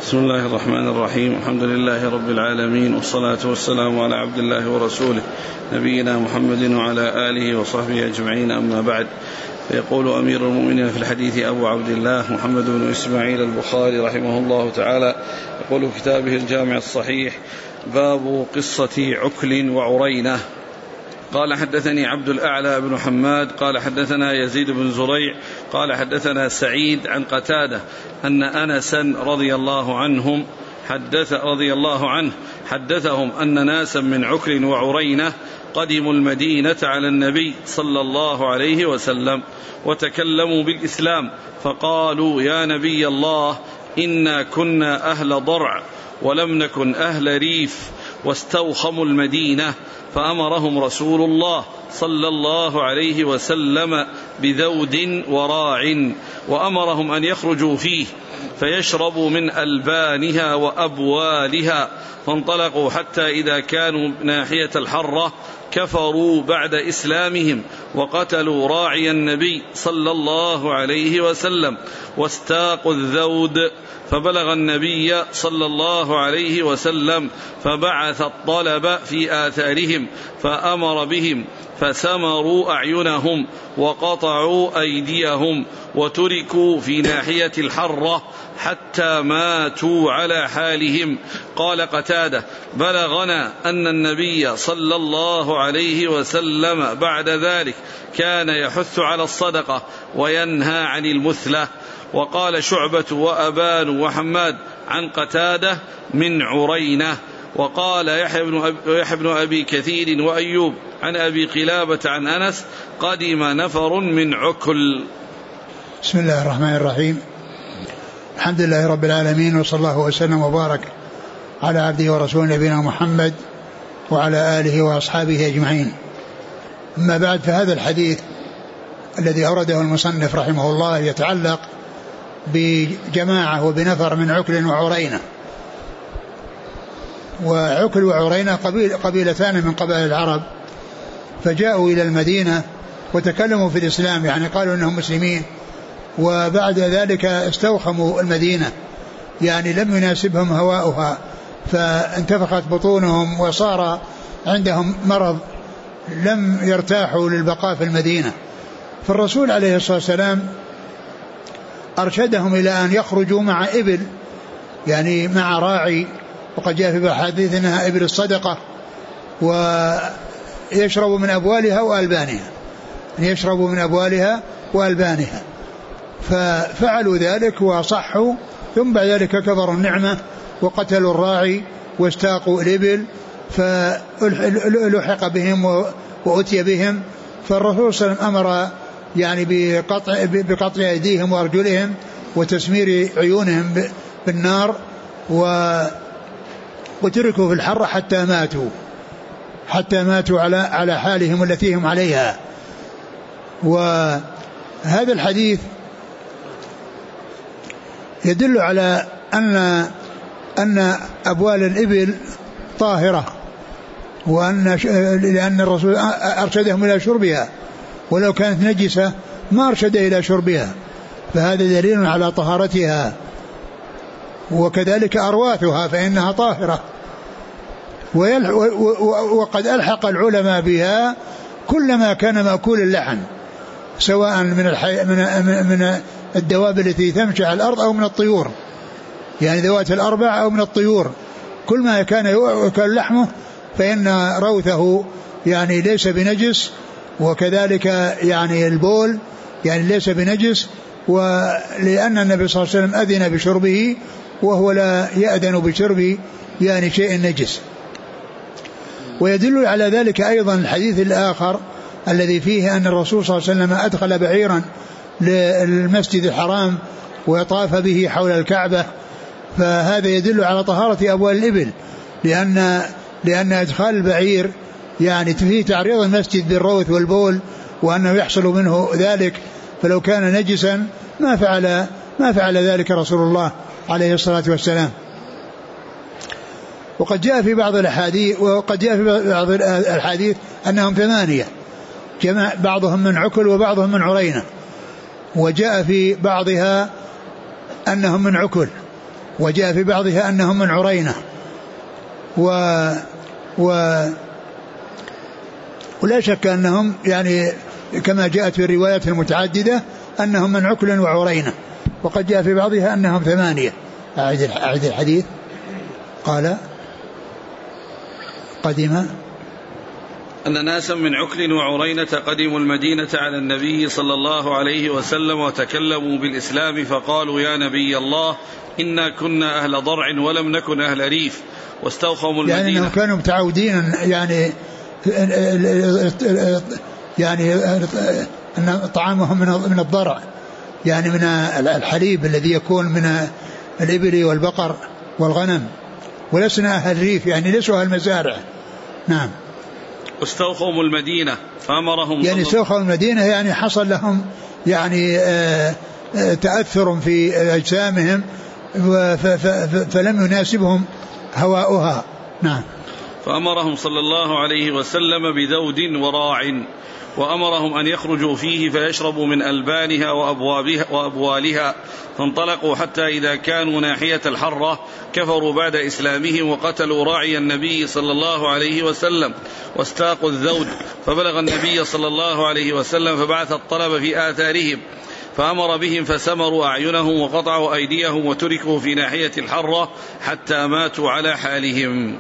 بسم الله الرحمن الرحيم. الحمد لله رب العالمين، والصلاة والسلام على عبد الله ورسوله نبينا محمد وعلى آله وصحبه أجمعين، أما بعد. فيقول أمير المؤمنين في الحديث أبو عبد الله محمد بن إسماعيل البخاري رحمه الله تعالى، يقول في كتابه الجامع الصحيح: باب قصة عكل وعرينة. قال: حدثني عبد الأعلى بن حماد قال حدثنا يزيد بن زريع قال حدثنا سعيد عن قتادة أن أنسا رضي الله عنه حدثهم أن ناسا من عكل وعرينة قدموا المدينة على النبي صلى الله عليه وسلم وتكلموا بالإسلام، فقالوا: يا نبي الله، إنا كنا أهل ضرع ولم نكن أهل ريف، واستوخموا المدينة، فأمرهم رسول الله صلى الله عليه وسلم بذود وراع، وأمرهم أن يخرجوا فيه فيشربوا من ألبانها وأبوالها، فانطلقوا حتى إذا كانوا ناحية الحرة كفروا بعد إسلامهم وقتلوا راعي النبي صلى الله عليه وسلم واستاقوا الذود، فبلغ النبي صلى الله عليه وسلم فبعث الطلب في آثارهم فأمر بهم فسمروا أعينهم وقطعوا أيديهم وتركوا في ناحية الحرة حتى ماتوا على حالهم. قال قتادة: بلغنا أن النبي صلى الله عليه وسلم بعد ذلك كان يحث على الصدقة وينهى عن المثلة. وقال شعبة وأبان وحماد عن قتادة: من عرينة. وقال يحيى بن أبي كثير وأيوب عن أبي قلابة عن أنس: قدم نفر من عكل. بسم الله الرحمن الرحيم. الحمد لله رب العالمين، وصلى الله وسلم وبارك على عبده ورسوله نبينا محمد وعلى آله وأصحابه أجمعين. أما بعد، فهذا الحديث الذي أورده المصنف رحمه الله يتعلق بجماعة وبنفر من عكل وعرينة. وعكل وعرينة قبيلتان من قبائل العرب، فجاءوا إلى المدينة وتكلموا في الإسلام، يعني قالوا إنهم مسلمين، وبعد ذلك استوخموا المدينة، يعني لم يناسبهم هواؤها، فانتفخت بطونهم وصار عندهم مرض، لم يرتاحوا للبقاء في المدينة. فالرسول عليه الصلاة والسلام أرشدهم إلى أن يخرجوا مع إبل، يعني مع راعي، وقد جاء في الحديث إنها إبل الصدقة، ويشربوا من أبوالها وألبانها، يشربوا من أبوالها وألبانها. ففعلوا ذلك وصحوا، ثم بعد ذلك كفروا النعمة وقتلوا الراعي واستاقوا الإبل، فلحق بهم وأتي بهم. فالرسول صلى الله عليه وسلم أمر يعني بقطع أيديهم وأرجلهم وتسمير عيونهم بالنار، وتركوا في الحر حتى ماتوا على حالهم التي هم عليها. وهذا الحديث يدل على أن أبوال الإبل طاهرة، لأن الرسول أرشدهم إلى شربها، ولو كانت نجسة ما أرشد إلى شربها، فهذا دليل على طهارتها. وكذلك أرواثها فإنها طاهرة. وقد ألحق العلماء بها كل ما كان مأكول اللحم، سواء من الدواب التي تمشي على الأرض أو من الطيور، يعني ذوات الأربع أو من الطيور، كل ما كان يؤكل لحمه فإن روثه يعني ليس بنجس، وكذلك يعني البول يعني ليس بنجس، ولأن النبي صلى الله عليه وسلم أذن بشربه، وهو لا يأذن بشرب يعني شيء نجس. ويدل على ذلك أيضا الحديث الآخر الذي فيه أن الرسول صلى الله عليه وسلم أدخل بعيرا للمسجد الحرام وطاف به حول الكعبة، فهذا يدل على طهارة أبوال الإبل، لأن إدخال البعير يعني فيه تعريض المسجد بالروث والبول، وأنه يحصل منه ذلك، فلو كان نجسا ما فعل ذلك رسول الله عليه الصلاة والسلام. وقد جاء في بعض الحديث أنهم 8، بعضهم من عكل وبعضهم من عرينة، وجاء في بعضها أنهم من عكل، وجاء في بعضها أنهم من عرينة ولا شك أنهم يعني كما جاءت في الروايات المتعددة أنهم من عكل وعرينة، وقد جاء في بعضها أنهم 8. أعد الحديث. قال قدم أن ناسا من عكل وعرينة قدموا المدينة على النبي صلى الله عليه وسلم وتكلموا بالإسلام فقالوا يا نبي الله إنا كنا أهل ضرع ولم نكن أهل ريف واستوخموا المدينة. يعني أنهم كانوا متعودين يعني أن طعامهم من الضرع، يعني من الحليب الذي يكون من الإبل والبقر والغنم، ولسنا أهل ريف يعني ليسوا أهل مزارع. نعم. واستوخموا المدينة فأمرهم يعني استوخموا المدينة يعني حصل لهم يعني تأثر في أجسامهم فلم يناسبهم هواؤها. نعم. فأمرهم صلى الله عليه وسلم بذود وراع وأمرهم أن يخرجوا فيه فيشربوا من ألبانها وأبوالها، فانطلقوا حتى إذا كانوا ناحية الحرة كفروا بعد إسلامهم وقتلوا راعي النبي صلى الله عليه وسلم واستاقوا الذود، فبلغ النبي صلى الله عليه وسلم فبعث الطلب في آثارهم فأمر بهم فسمروا أعينهم وقطعوا أيديهم وتركوا في ناحية الحرة حتى ماتوا على حالهم.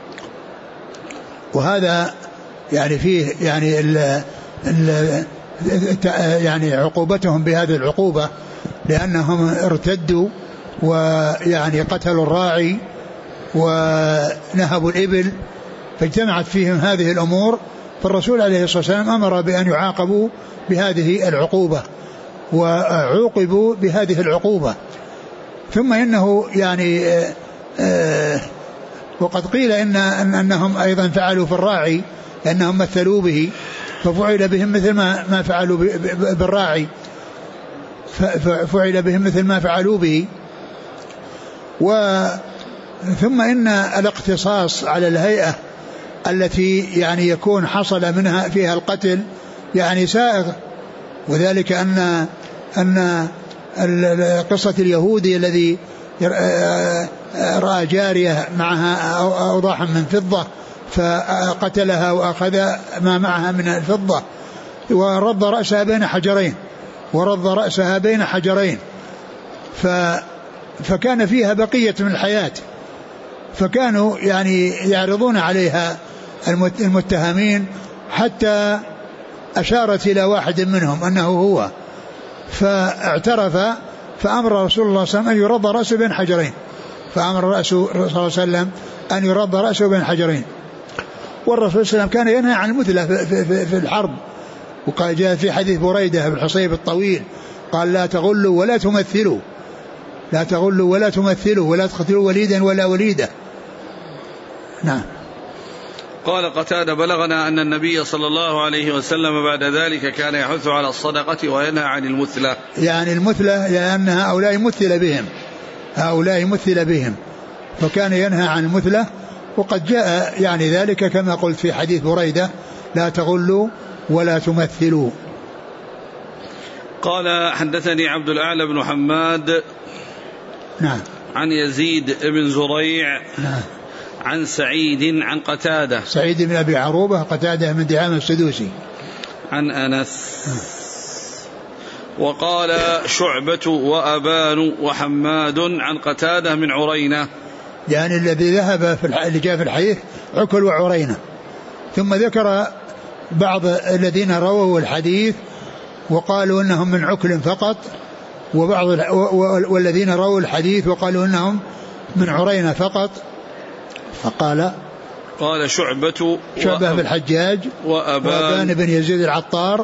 وهذا يعني فيه يعني عقوبتهم بهذه العقوبة لأنهم ارتدوا ويعني قتلوا الراعي ونهبوا الإبل، فاجتمعت فيهم هذه الأمور، فالرسول عليه الصلاة والسلام أمر بأن يعاقبوا بهذه العقوبة وعوقبوا بهذه العقوبة. ثم إنه يعني وقد قيل أنهم أيضا فعلوا في الراعي لأنهم مثلوا به ففعل بهم مثل ما فعلوا بالراعي، ففعل بهم مثل ما فعلوا به. ثم إن الاقتصاص على الهيئة التي يعني يكون حصل منها فيها القتل يعني سائغ، وذلك أن قصة اليهودي الذي رأى جارية معها أوضاحا من فضة فقتلها وأخذ ما معها من الفضة ورد رأسها بين حجرين فكان فيها بقية من الحياة، فكانوا يعني يعرضون عليها المتهمين حتى أشارت إلى واحد منهم أنه هو، فاعترف، فأمر رسول الله صلى الله عليه وسلم أن يرد رأسه بين حجرين، فأمر الرسول صلى الله عليه وسلم أن يرد رأسه بين حجرين. والرسول صلى الله عليه وسلم كان ينهى عن المثلة في الحرب، وقال جاء في حديث بريدة بن حصيب الطويل قال لا تغلوا ولا تمثلوا، لا تغلوا ولا تمثلوا ولا تقتلوا وليدا ولا وليدة. نعم. قال قتادة بلغنا أن النبي صلى الله عليه وسلم بعد ذلك كان يحث على الصدقة وينهى عن المثلة، يعني المثلة لأن هؤلاء مثل بهم فكان ينهى عن المثلة. وقد جاء يعني ذلك كما قلت في حديث بريدة لا تغلوا ولا تمثلوا. قال حدثني عبد الأعلى بن حماد نعم عن يزيد بن زريع نعم عن سعيد عن قتادة، سعيد بن أبي عروبة قتادة من دعامة السدوسي عن أنس وقال شعبة وأبان وحماد عن قتادة من عرينة، يعني الذي ذهب اللي جاء في الحديث عكل وعرينة. ثم ذكر بعض الذين رووا الحديث وقالوا إنهم من عكل فقط، وبعض والذين رووا الحديث وقالوا إنهم من عرينة فقط. فقال شعبة بن الحجاج وأبان بن يزيد العطار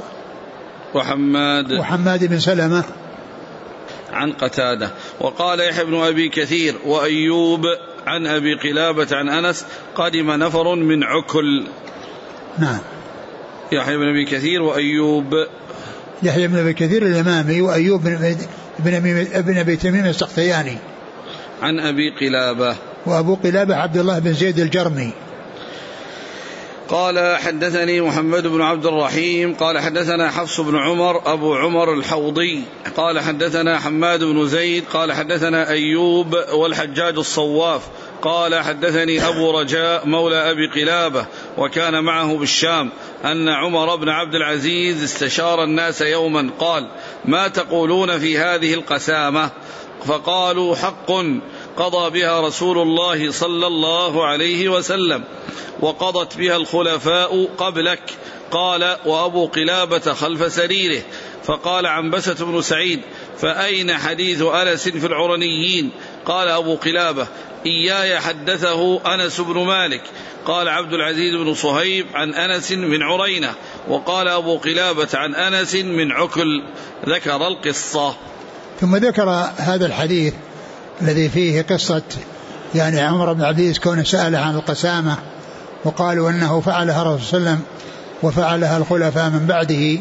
وحماد بن سلمة عن قتادة. وقال يحيى بن أبي كثير وأيوب عن أبي قلابة عن أنس قدم نفر من عكل. نعم. يحيى بن أبي كثير وأيوب، يحيى بن أبي كثير الإمامي وأيوب بن أبي تميم السختياني عن أبي قلابة، وأبو قلابة عبد الله بن زيد الجرمي. قال حدثني محمد بن عبد الرحيم قال حدثنا حفص بن عمر أبو عمر الحوضي قال حدثنا حماد بن زيد قال حدثنا أيوب والحجاج الصواف قال حدثني أبو رجاء مولى أبي قلابة وكان معه بالشام أن عمر بن عبد العزيز استشار الناس يوما قال: ما تقولون في هذه القسامة؟ فقالوا: حق قضى بها رسول الله صلى الله عليه وسلم وقضت بها الخلفاء قبلك. قال: وأبو قلابة خلف سريره. فقال عنبسة بن سعيد: فأين حديث أنس في العرنيين؟ قال أبو قلابة: إياي حدثه أنس بن مالك. قال عبد العزيز بن صهيب: عن أنس من عرينة. وقال أبو قلابة: عن أنس من عكل. ذكر القصة. ثم ذكر هذا الحديث الذي فيه قصة يعني عمر بن عبد العزيز كونه سأل عن القسامة وقالوا أنه فعلها الرسول صلى الله عليه وسلم وفعلها الخلفاء من بعده.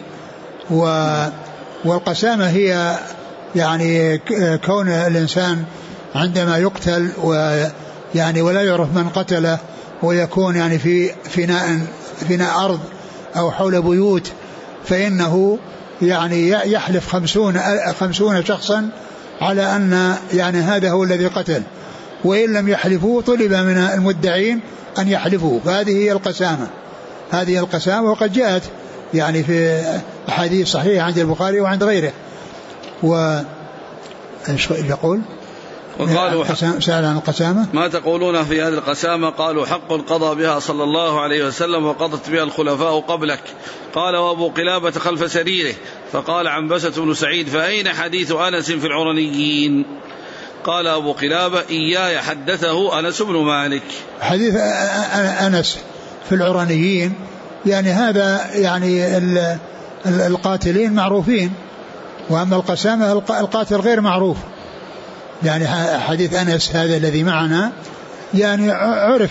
والقسامة هي يعني كون الإنسان عندما يقتل ويعني ولا يعرف من قتله ويكون يعني في فناء أرض أو حول بيوت، فإنه يعني يحلف 50 شخصا على أن يعني هذا هو الذي قتل، وإن لم يحلفوا طلب من المدعين أن يحلفوا. فهذه هي القسامة، هذه القسامة، وقد جاءت يعني في أحاديث صحيحة عند البخاري وعند غيره. إيش يقول؟ وقالوا سأل عن القسامة: ما تقولون في هذه القسامة؟ قالوا: حق قضى بها صلى الله عليه وسلم وقضت بها الخلفاء قبلك. قال: وأبو قلابة خلف سريره. فقال عنبسة بن سعيد: فأين حديث أنس في العرنيين؟ قال أبو قلابة: إياي حدثه أنس بن مالك. حديث أنس في العرنيين يعني هذا يعني القاتلين معروفين، وأما القسامة القاتل غير معروف. يعني حديث أنس هذا الذي معنا يعني عرف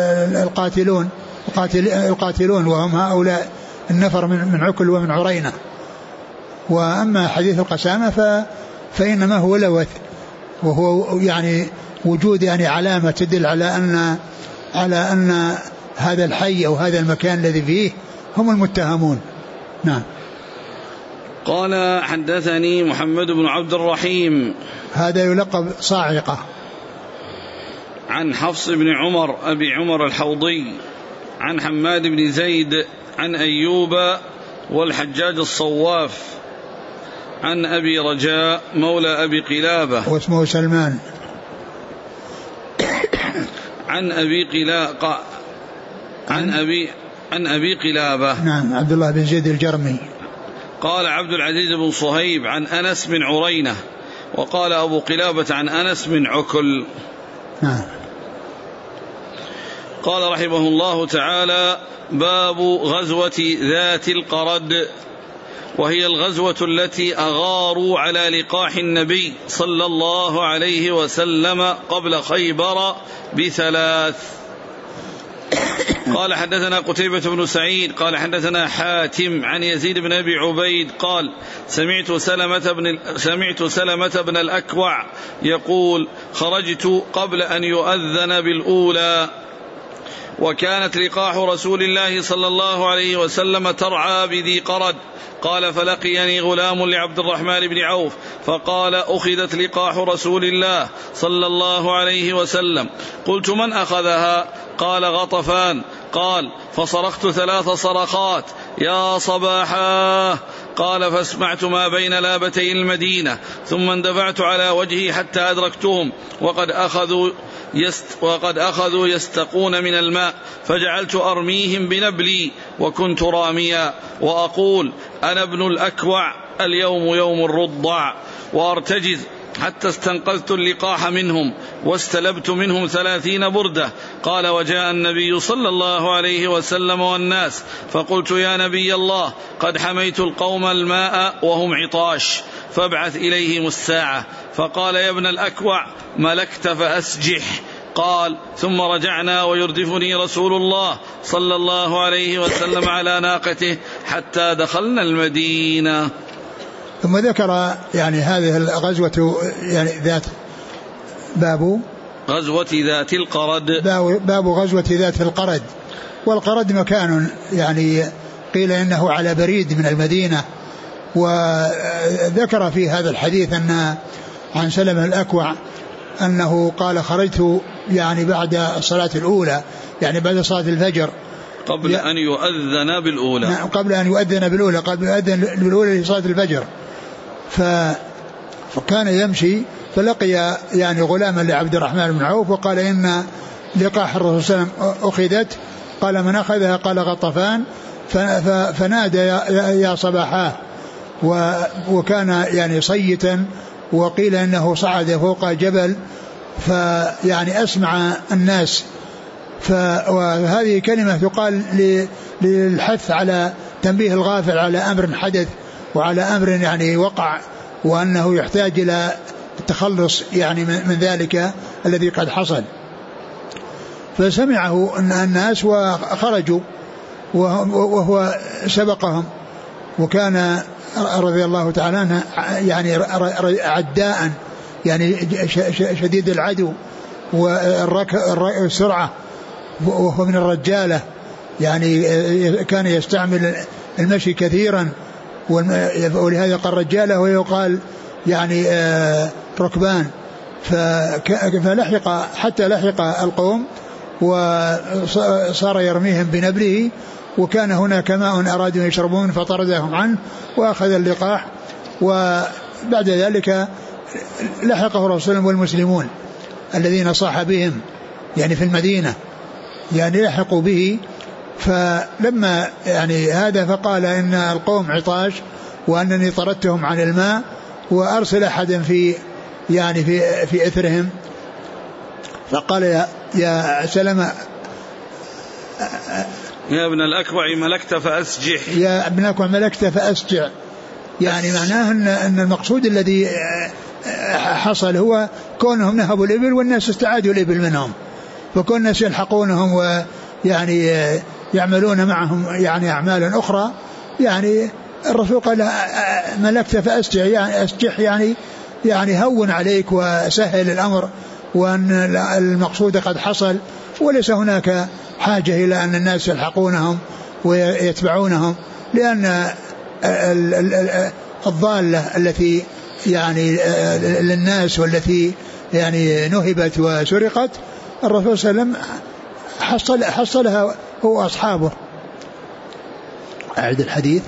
القاتلون وهم هؤلاء النفر من عكل ومن عرينة. وأما حديث القسامة فإنما هو لوث، وهو يعني وجود يعني علامة تدل على أن هذا الحي أو هذا المكان الذي فيه هم المتهمون. نعم. قال حدثني محمد بن عبد الرحيم، هذا يلقب صاعقة، عن حفص بن عمر أبي عمر الحوضي، عن حماد بن زيد، عن أيوب والحجاج الصواف، عن أبي رجاء مولى أبي قلابة واسمه سلمان، عن أبي قلابة نعم عبد الله بن زيد الجرمي. قال عبد العزيز بن صهيب: عن أنس من عرينة. وقال أبو قلابة: عن أنس من عكل. نعم. قال رحمه الله تعالى: باب غزوة ذات القرد، وهي الغزوة التي أغاروا على لقاح النبي صلى الله عليه وسلم قبل خيبر ب3. قال حدثنا قتيبة بن سعيد قال حدثنا حاتم عن يزيد بن أبي عبيد قال: سمعت سلمة بن الأكوع يقول: خرجت قبل أن يؤذن بالأولى، وكانت لقاح رسول الله صلى الله عليه وسلم ترعى بذي قرد. قال: فلقيني غلام لعبد الرحمن بن عوف فقال: أخذت لقاح رسول الله صلى الله عليه وسلم. قلت: من أخذها؟ قال: غطفان. قال: فصرخت 3 صرخات: يا صباحا. قال: فاسمعت ما بين لابتي المدينة، ثم اندفعت على وجهي حتى أدركتهم وقد أخذوا يستقون من الماء، فجعلت أرميهم بنبلي وكنت راميا، وأقول: أنا ابن الأكوع، اليوم يوم الرضع، وأرتجز حتى استنقذت اللقاح منهم واستلبت منهم 30 بردة. قال: وجاء النبي صلى الله عليه وسلم والناس، فقلت: يا نبي الله، قد حميت القوم الماء وهم عطاش، فابعث إليهم الساعة. فقال: يا ابن الأكوع، ملكت فأسجح. قال: ثم رجعنا ويردفني رسول الله صلى الله عليه وسلم على ناقته حتى دخلنا المدينة. ثم ذكر يعني هذه الغزوة يعني ذات باب غزوة ذات القرد. باب غزوة ذات القرد. والقرد مكان يعني قيل إنه على بريد من المدينة. وذكر في هذا الحديث أن عن سلمة الأكوع أنه قال خرجت يعني بعد الصلاة الأولى، يعني بعد صلاة الفجر، قبل أن يؤذن بالأولى. قبل أن يؤذن بالأولى، قبل أن يؤذن بالأولى لصلاة الفجر. فكان يمشي فلقي يعني غلاما لعبد الرحمن بن عوف وقال إن لقاح الرسول صلى الله عليه وسلم أخذت. قال من أخذها؟ قال غطفان. فنادى يا صباحاه، وكان يعني صيتا، وقيل إنه صعد فوق جبل فيعني أسمع الناس. وهذه كلمة تقال للحث على تنبيه الغافل على أمر حدث وعلى أمر يعني وقع، وأنه يحتاج إلى التخلص يعني من ذلك الذي قد حصل. فسمعه الناس وخرجوا وهو سبقهم، وكان رضي الله تعالى عنه يعني عداء، يعني شديد العدو والسرعة، وهو من الرجالة، يعني كان يستعمل المشي كثيرا، ولهذا قال رجالة ويقال يعني ركبان. فلحق حتى لحق القوم وصار يرميهم بنبله، وكان هناك ماء أرادوا يشربون فطردهم عنه وأخذ اللقاح. وبعد ذلك لحقه الرسول والمسلمون الذين صاح بهم يعني في المدينة، يعني لحقوا به. فلما يعني هذا فقال إن القوم عطاش وأنني طردتهم عن الماء، وأرسل أحدا في يعني في إثرهم، فقال يا سلمة يا ابن الأكوع ملكت فأسجح، يا ابن الأكوع ملكت فأسجع. يعني معناه أن المقصود الذي حصل هو كونهم نهبوا الإبل والناس استعادوا الإبل منهم، فكون الناس يلحقونهم ويعني يعملون معهم يعني أعمال أخرى. يعني الرسول قال ملكت فأسجح، يعني أسجح يعني هون عليك وسهل الأمر، وأن المقصود قد حصل، وليس هناك حاجة إلى أن الناس يلحقونهم ويتبعونهم، لأن الضالة التي يعني للناس والتي يعني نهبت وسرقت الرسول صلى الله عليه وسلم حصلها هو أصحابه. أعد الحديث.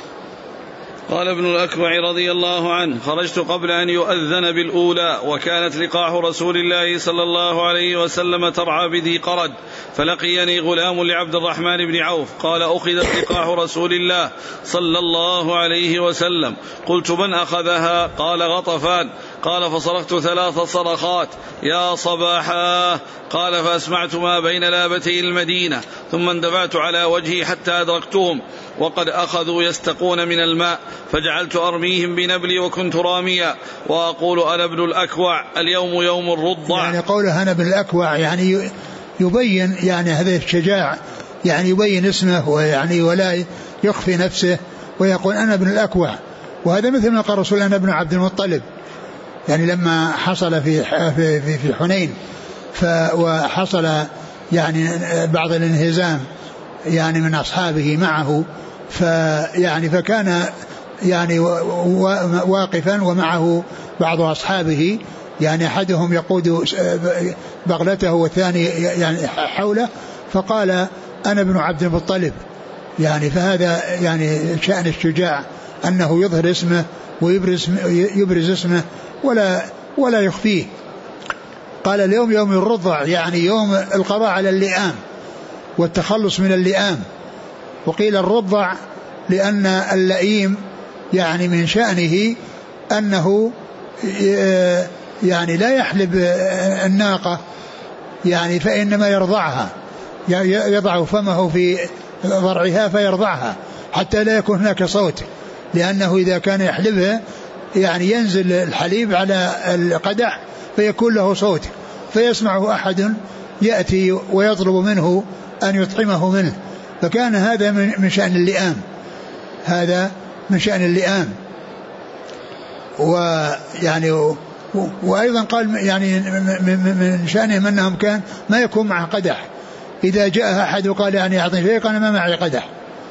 قال ابن الأكوع رضي الله عنه خرجت قبل أن يؤذن بالأولى، وكانت لقاح رسول الله صلى الله عليه وسلم ترعى بذي قرد، فلقيني غلام لعبد الرحمن بن عوف قال أخذت لقاح رسول الله صلى الله عليه وسلم. قلت من أخذها؟ قال غطفان. قال فصرخت 3 صرخات يا صباحا. قال فأسمعت ما بين لابتي المدينة، ثم اندفعت على وجهي حتى أدركتهم وقد أخذوا يستقون من الماء، فجعلت أرميهم بنبلي وكنت راميا وأقول أنا ابن الأكوع اليوم يوم الرضع. يعني قوله أنا ابن الأكوع يعني يبين يعني هذا الشجاع، يعني يبين اسمه ويعني ولا يخفي نفسه ويقول أنا ابن الأكوع. وهذا مثل ما قال رسول أنا ابن عبد المطلب، يعني لما حصل في حنين وحصل يعني بعض الانهزام يعني من أصحابه معه، فيعني فكان يعني واقفا ومعه بعض أصحابه، يعني أحدهم يقود بغلته والثاني يعني حوله، فقال أنا ابن عبد المطلب. يعني فهذا يعني شأن الشجاع أنه يظهر اسمه ويبرز اسمه ولا يخفيه. قال اليوم يوم الرضع، يعني يوم القضاء على اللئام والتخلص من اللئام. وقيل الرضع لأن اللئيم يعني من شأنه أنه يعني لا يحلب الناقة يعني فإنما يرضعها، يضع فمه في ضرعها فيرضعها حتى لا يكون هناك صوت، لأنه إذا كان يحلبها يعني ينزل الحليب على القدح فيكون له صوت فيسمعه أحد يأتي ويطلب منه أن يطعمه منه. فكان هذا من شأن اللئام، هذا من شأن اللئام. ويعني وأيضا قال يعني من شأنهم أنهم كان ما يكون معه قدح، إذا جاء أحد وقال يعني أعطني شيء قال ما معي قدح،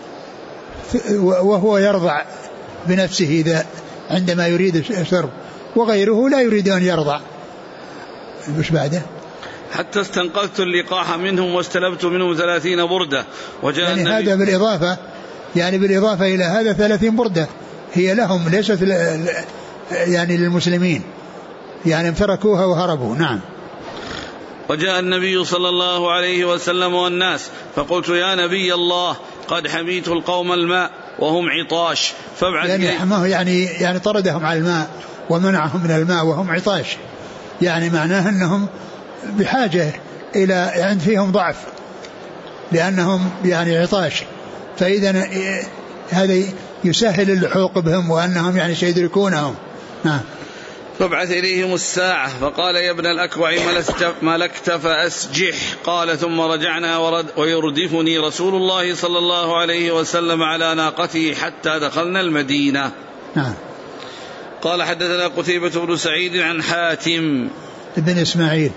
وهو يرضع بنفسه إذا عندما يريد الشرب، وغيره لا يريد أن يرضع. مش بعده حتى استنقذت اللقاح منهم واستلبت منهم 30 بردة. وجاء يعني هذا بالإضافة، يعني بالإضافة إلى هذا 30 بردة هي لهم ليست يعني للمسلمين، يعني تركوها وهربوا. نعم. وجاء النبي صلى الله عليه وسلم والناس، فقلت يا نبي الله قد حميت القوم الماء وهم عطاش فابعث يعني طردهم على الماء ومنعهم من الماء وهم عطاش، يعني معناه أنهم بحاجة إلى يعني فيهم ضعف لأنهم يعني عطاش، فإذا هذا يسهل اللحوق بهم وأنهم يعني سيدركونهم. نعم. فابعث إليهم الساعة. فقال يا ابن الأكوع ملكت فأسجح. قال ثم رجعنا ويردفني رسول الله صلى الله عليه وسلم على ناقته حتى دخلنا المدينة. نعم. قال حدثنا قتيبة بن سعيد عن حاتم ابن إسماعيل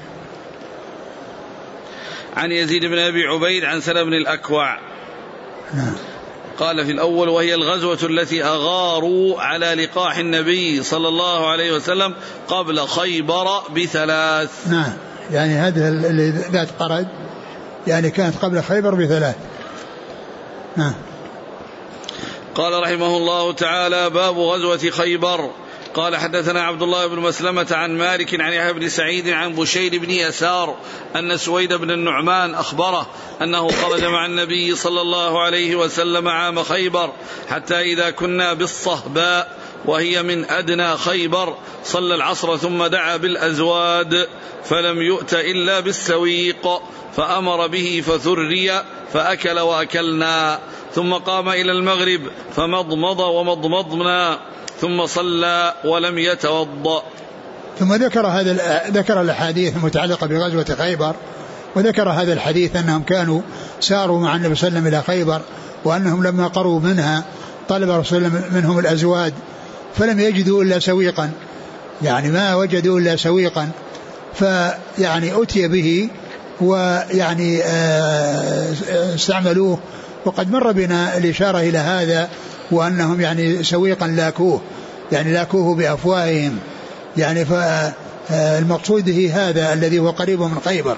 عن يزيد بن أبي عبيد عن سلم بن الأكوع. نعم. قال في الأول وهي الغزوة التي أغاروا على لقاح النبي صلى الله عليه وسلم قبل خيبر ب3. نعم. يعني هذا اللي ذات قرد يعني كانت قبل خيبر ب3. نعم. قال رحمه الله تعالى باب غزوة خيبر. قال حدثنا عبد الله بن مسلمة عن مالك عن يحيى بن سعيد عن بشير بن يسار أن سويد بن النعمان أخبره أنه خرج مع النبي صلى الله عليه وسلم عام خيبر حتى إذا كنا بالصهباء وهي من أدنى خيبر صلى العصر ثم دعا بالأزواد فلم يؤت إلا بالسويق فأمر به فثري فأكل وأكلنا ثم قام إلى المغرب فمضمض ومضمضنا ثم صلى ولم يتوضأ. ثم ذكر الأحاديث المتعلقة بغزوة خيبر، وذكر هذا الحديث أنهم كانوا ساروا مع النبي صلى الله عليه وسلم إلى خيبر، وأنهم لما قروا منها طلب رسول الله منهم الأزواد فلم يجدوا إلا سويقا، يعني ما وجدوا إلا سويقا، فيعني أتي به ويعني استعملوه. وقد مر بنا الإشارة إلى هذا، وأنهم يعني سويقا لاكوه، يعني لاكوه بأفواههم، يعني فالمقصود هذا الذي هو قريب من خيبر.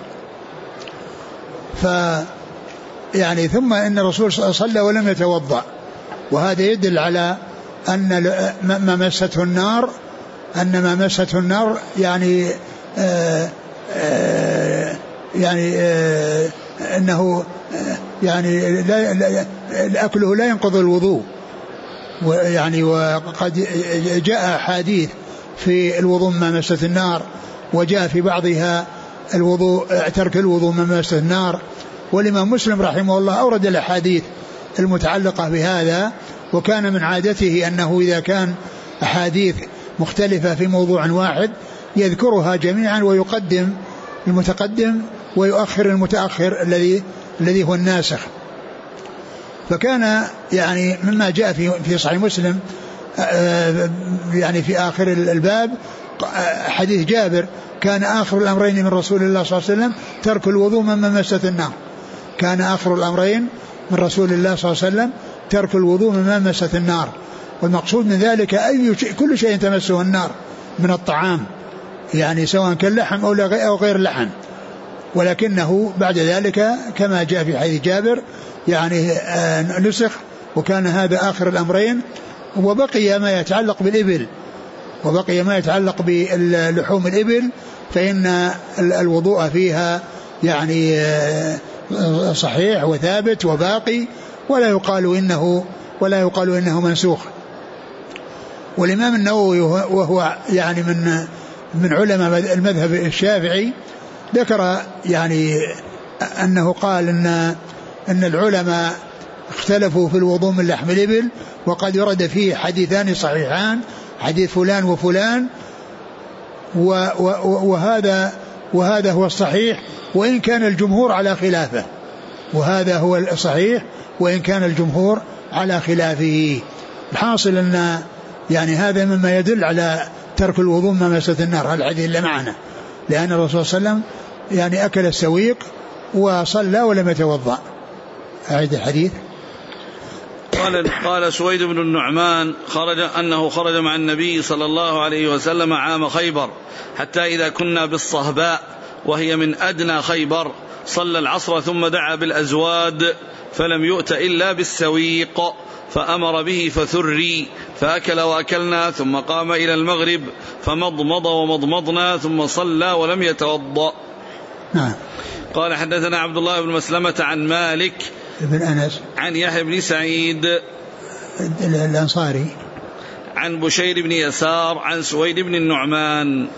يعني ثم إن الرسول صلى ولم يتوضأ، وهذا يدل على أن ما مسته النار، أن ما مسته النار يعني أنه يعني أكله لا ينقض الوضوء. ويعني وقد جاء حديث في الوضوء ما مست النار، وجاء في بعضها الوضوء ترك الوضوء ما مست النار. والإمام مسلم رحمه الله أورد الأحاديث المتعلقة بهذا، وكان من عادته أنه إذا كان أحاديث مختلفة في موضوع واحد يذكرها جميعا ويقدم المتقدم ويؤخر المتأخر الذي هو الناسخ. فكان يعني مما جاء في صحيح مسلم يعني في آخر الباب حديث جابر كان آخر الأمرين من رسول الله صلى الله عليه وسلم ترك الوضوء مما مست النار. كان آخر الأمرين من رسول الله صلى الله عليه وسلم ترك الوضوء مما مست النار. والمقصود من ذلك كل شيء تمسه النار من الطعام، يعني سواء كان لحم أو غير لحم، ولكنه بعد ذلك كما جاء في حديث جابر يعني نسخ، وكان هذا آخر الأمرين. وبقي ما يتعلق بالإبل، وبقي ما يتعلق بلحوم الإبل، فإن الوضوء فيها يعني صحيح وثابت وباقي، ولا يقال إنه منسوخ. والإمام النووي وهو يعني من علماء المذهب الشافعي ذكر يعني أنه قال أن العلماء اختلفوا في الوضوء من لحم الإبل، وقد ورد فيه حديثان صحيحان، حديث فلان وفلان، وهذا هو الصحيح وإن كان الجمهور على خلافه، وهذا هو الصحيح وإن كان الجمهور على خلافه. الحاصل أن يعني هذا مما يدل على ترك الوضوء ما مسة النار. هذا الحديث اللي معنا، لأن الرسول صلى الله عليه وسلم يعني أكل السويق وصلى ولم يتوضأ. أعيد الحديث. قال سويد بن النعمان أنه خرج مع النبي صلى الله عليه وسلم عام خيبر، حتى إذا كنا بالصهباء وهي من أدنى خيبر صلى العصر ثم دعا بالأزواد فلم يؤت إلا بالسويق فأمر به فثري فأكل وأكلنا، ثم قام إلى المغرب فمضمض ومضمضنا ثم صلى ولم يتوضأ. قال حدثنا عبد الله بن مسلمة عن مالك بن أنس عن يحيى بن سعيد الأنصاري عن بشير بن يسار عن سويد بن النعمان.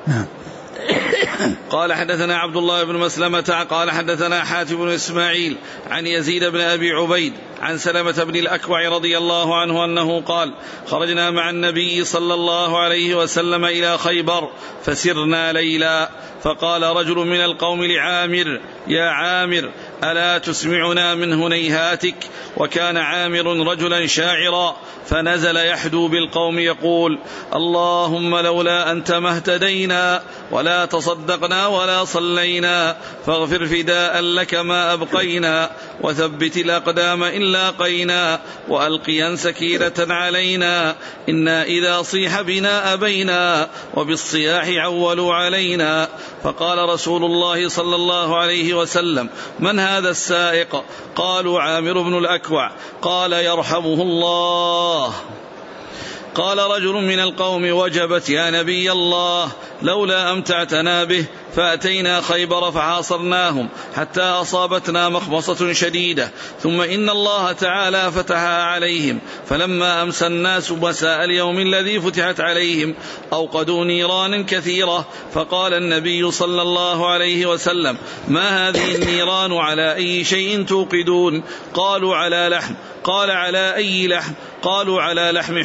قال حدثنا عبد الله بن مسلمة قال حدثنا حاتم بن إسماعيل عن يزيد بن أبي عبيد عن سلمة بن الأكوع رضي الله عنه أنه قال خرجنا مع النبي صلى الله عليه وسلم إلى خيبر فسرنا ليلا، فقال رجل من القوم لعامر يا عامر ألا تسمعنا من هنيهاتك؟ وكان عامر رجلا شاعرا، فنزل يحدو بالقوم يقول اللهم لولا أنت ما اهتدينا ولا تصدقنا ولا صلينا، فاغفر فداء لك ما أبقينا، وثبت الأقدام إن لاقينا، وألقيا سكينة علينا، إنا إذا صيح بنا أبينا، وبالصياح عولوا علينا. فقال رسول الله صلى الله عليه وسلم من هذا السائق؟ قالوا عامر بن الأكوع. قال يرحمه الله. قال رجل من القوم وجبت يا نبي الله لولا أمتعتنا به، فأتينا خيبر فحاصرناهم حتى أصابتنا مخمصة شديدة، ثم إن الله تعالى فتحها عليهم، فلما أمسى الناس مساء اليوم الذي فتحت عليهم أوقدوا نيران كثيرة، فقال النبي صلى الله عليه وسلم ما هذه النيران على أي شيء توقدون؟ قالوا على لحم. قال على أي لحم؟ قالوا على لحم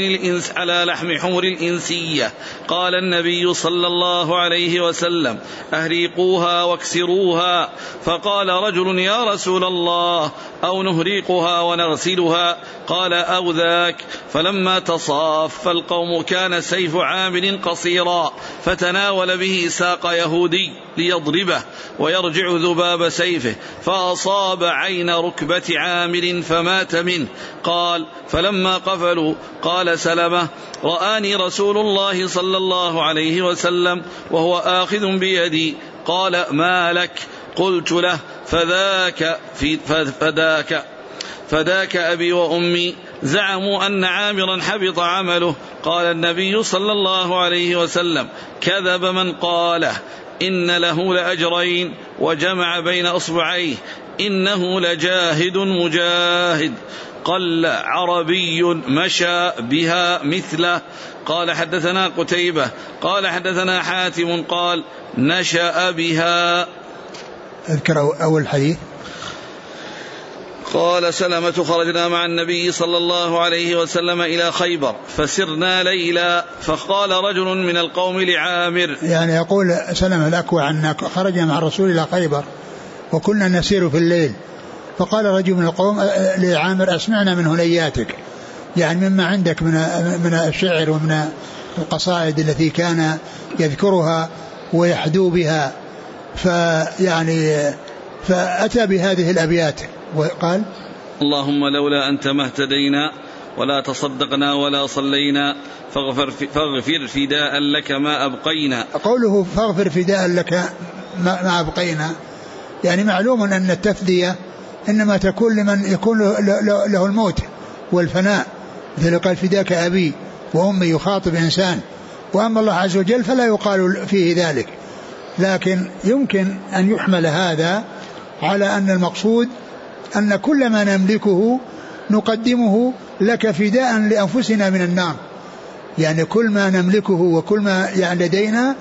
حمر الإنسية. قال النبي صلى الله عليه وسلم أهريقوها واكسروها. فقال رجل يا رسول الله أو نهريقها ونغسلها؟ قال أو ذاك. فلما تصاف القوم كان سيف عامر قصيرا، فتناول به ساق يهودي ليضربه ويرجع ذباب سيفه، فأصاب عين ركبة عامر فمات منه. قال فلما قفلوا قال سلمة رآني رسول الله صلى الله عليه وسلم وهو آخذ بيدي. قال ما لك؟ قلت له فداك أبي وأمي، زعموا أن عامرا حبط عمله. قال النبي صلى الله عليه وسلم كذب من قاله، إن له لأجرين، وجمع بين أصبعيه إنه لجاهد مجاهد، قل عربي مشى بها مثله. قال حدثنا قتيبة قال حدثنا حاتم قال نشأ بها. اذكر أول حديث. قال سلمة خرجنا مع النبي صلى الله عليه وسلم إلى خيبر فسرنا ليلا، فقال رجل من القوم لعامر، يعني يقول سلمة الأكوع أن خرج مع الرسول إلى خيبر وكنا نسير في الليل، فقال رجل من القوم لعامر أسمعنا من هنياتك، يعني مما عندك من الشعر ومن القصائد التي كان يذكرها ويحدو بها. فأتى بهذه الأبيات وقال اللهم لولا أنت ما اهتدينا ولا تصدقنا ولا صلينا، فاغفر فداء لك ما أبقينا. قوله فاغفر فداء لك ما أبقينا، يعني معلوم أن التفدية إنما تكون لمن يكون له الموت والفناء، مثل قال فداك أبي وأمي، يخاطب إنسان، وأما الله عز وجل فلا يقال فيه ذلك. لكن يمكن أن يحمل هذا على أن المقصود أن كل ما نملكه نقدمه لك فداء لأنفسنا من النار، يعني كل ما نملكه وكل ما يعني لدينا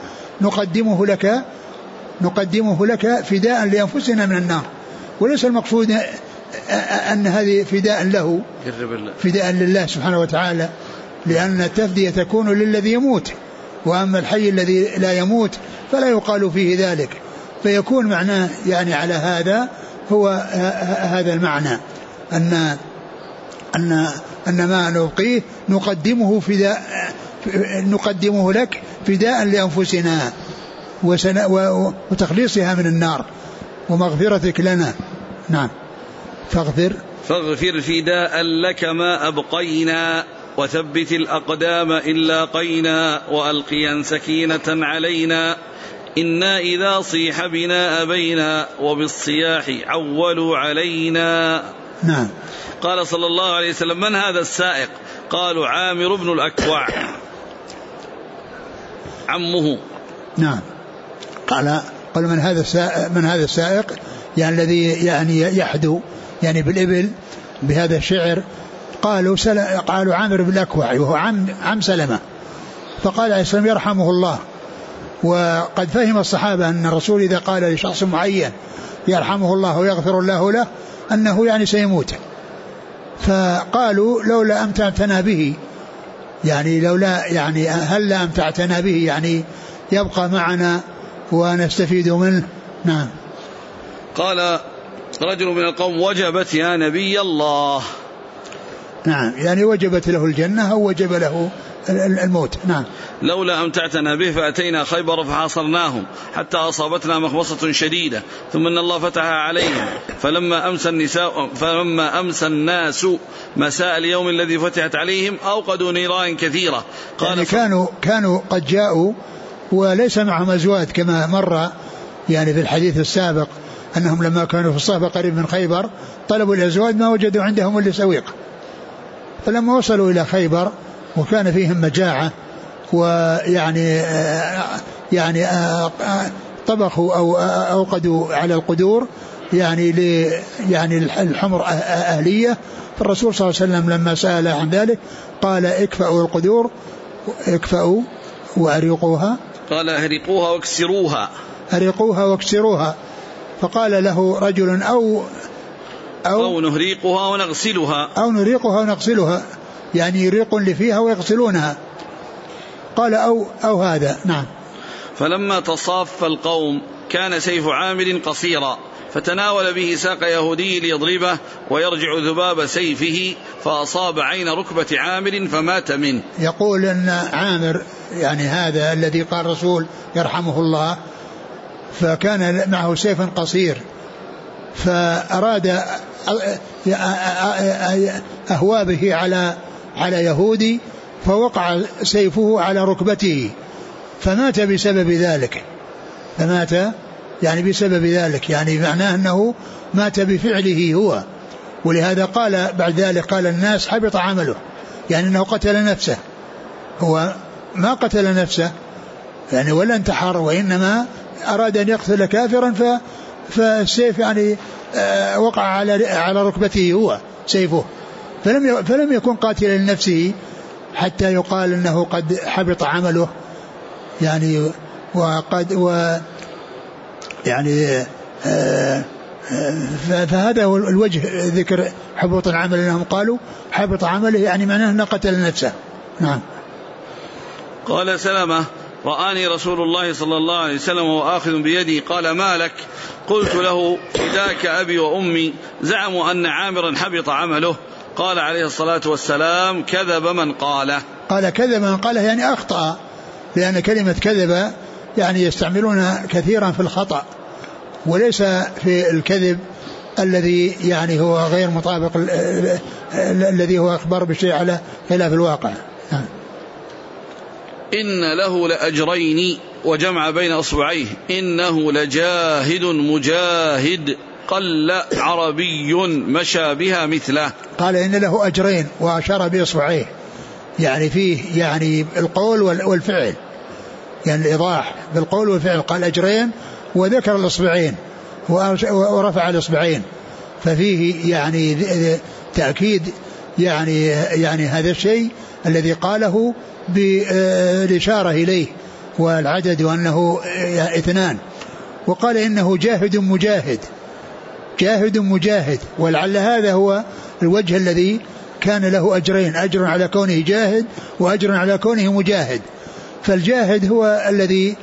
نقدمه لك فداء لأنفسنا من النار، وليس المقصود أن هذه فداء له، فداء لله سبحانه وتعالى، لأن التفدية تكون للذي يموت، وأما الحي الذي لا يموت فلا يقال فيه ذلك، فيكون معناه يعني على هذا هو هذا المعنى أن ما نبقيه نقدمه نقدمه لك فداء لأنفسنا وتخليصها من النار ومغفرتك لنا. نعم. فاغفر فداء لك ما أبقينا وثبت الأقدام إن لاقينا وألقيا سكينة علينا إنا إذا صيح بنا أبينا وبالصياح عولوا علينا. نعم. قال صلى الله عليه وسلم من هذا السائق؟ قالوا عامر بن الأكوع عمه. نعم. قال من هذا السائق يعني الذي يعني يحدو يعني بالإبل بهذا الشعر؟ قالوا عامر بن الأكوع وهو عم سلمة. فقال عليه السلام يرحمه الله. وقد فهم الصحابة أن الرسول إذا قال لشخص معين يرحمه الله ويغفر الله له أنه يعني سيموت. فقالوا لولا أمتعتنا به يعني لولا يعني هل لا أمتعتنا به يعني يبقى معنا ونستفيد منه. نعم. قال رجل من القوم وجبت يا نبي الله. نعم يعني وجبت له الجنة أو وجب له الموت. نعم. لولا أمتعتنا به فأتينا خيبر فحاصرناهم حتى أصابتنا مخمصة شديدة ثم أن الله فتحها عليهم فلما أمسى الناس مساء اليوم الذي فتحت عليهم أوقدوا نيران كثيرة. قال يعني كانوا قد جاءوا وليس معهم أزواج كما مر يعني في الحديث السابق أنهم لما كانوا في الصحبة قريب من خيبر طلبوا الأزواج ما وجدوا عندهم إلا سويق. فلما وصلوا إلى خيبر وكان فيهم مجاعة ويعني طبخوا أو أوقدوا على القدور يعني الحمر أهلية. فالرسول صلى الله عليه وسلم لما سأل عن ذلك قال اكفأوا القدور اكفأوا وأريقوها. قال أريقوها واكسروها. فقال له رجل أو نهريقها ونغسلها يعني يريق اللي فيها ويغسلونها. قال أو هذا. نعم. فلما تصاف القوم كان سيف عامر قصيرا فتناول به ساق يهودي ليضربه ويرجع ذباب سيفه فأصاب عين ركبة عامر فمات منه. يقول أن عامر يعني هذا الذي قال الرسول يرحمه الله فكان معه سيف قصير فأراد أهوى به على يهودي فوقع سيفه على ركبته فمات بسبب ذلك يعني معناه أنه مات بفعله هو. ولهذا قال بعد ذلك قال الناس حبط عمله يعني أنه قتل نفسه. هو ما قتل نفسه يعني ولا انتحر وإنما أراد أن يقتل كافرا فالسيف يعني وقع على ركبته هو سيفه فلم يكن قاتلا لنفسه حتى يقال أنه قد حبط عمله يعني يعني فهذا هو الوجه ذكر حبط العمل أنهم قالوا حبط عمله يعني معناه أنه قتل نفسه. نعم. قال سلمة رآني رسول الله صلى الله عليه وسلم وآخذ بيدي قال ما لك؟ قلت له فداك أبي وأمي زعموا أن عامرا حبط عمله. قال عليه الصلاة والسلام كذب من قاله. قال كذب من قاله يعني أخطأ لأن كلمة كذب يعني يستعملونها كثيرا في الخطأ وليس في الكذب الذي يعني هو غير مطابق الذي هو أخبار بشيء على خلاف الواقع. إن له لأجرين وجمع بين أصبعيه إنه لجاهد مجاهد قل عربي مشى بها مثله. قال إن له أجرين وأشار بأصبعيه يعني فيه يعني القول والفعل يعني الإيضاح بالقول والفعل. قال أجرين وذكر الأصبعين ورفع الأصبعين ففيه يعني تأكيد يعني هذا الشيء الذي قاله بالإشارة إليه والعدد وأنه 2. وقال إنه جاهد مجاهد ولعل هذا هو الوجه الذي كان له أجرين أجر على كونه جاهد وأجر على كونه مجاهد. فالجاهد هو الذي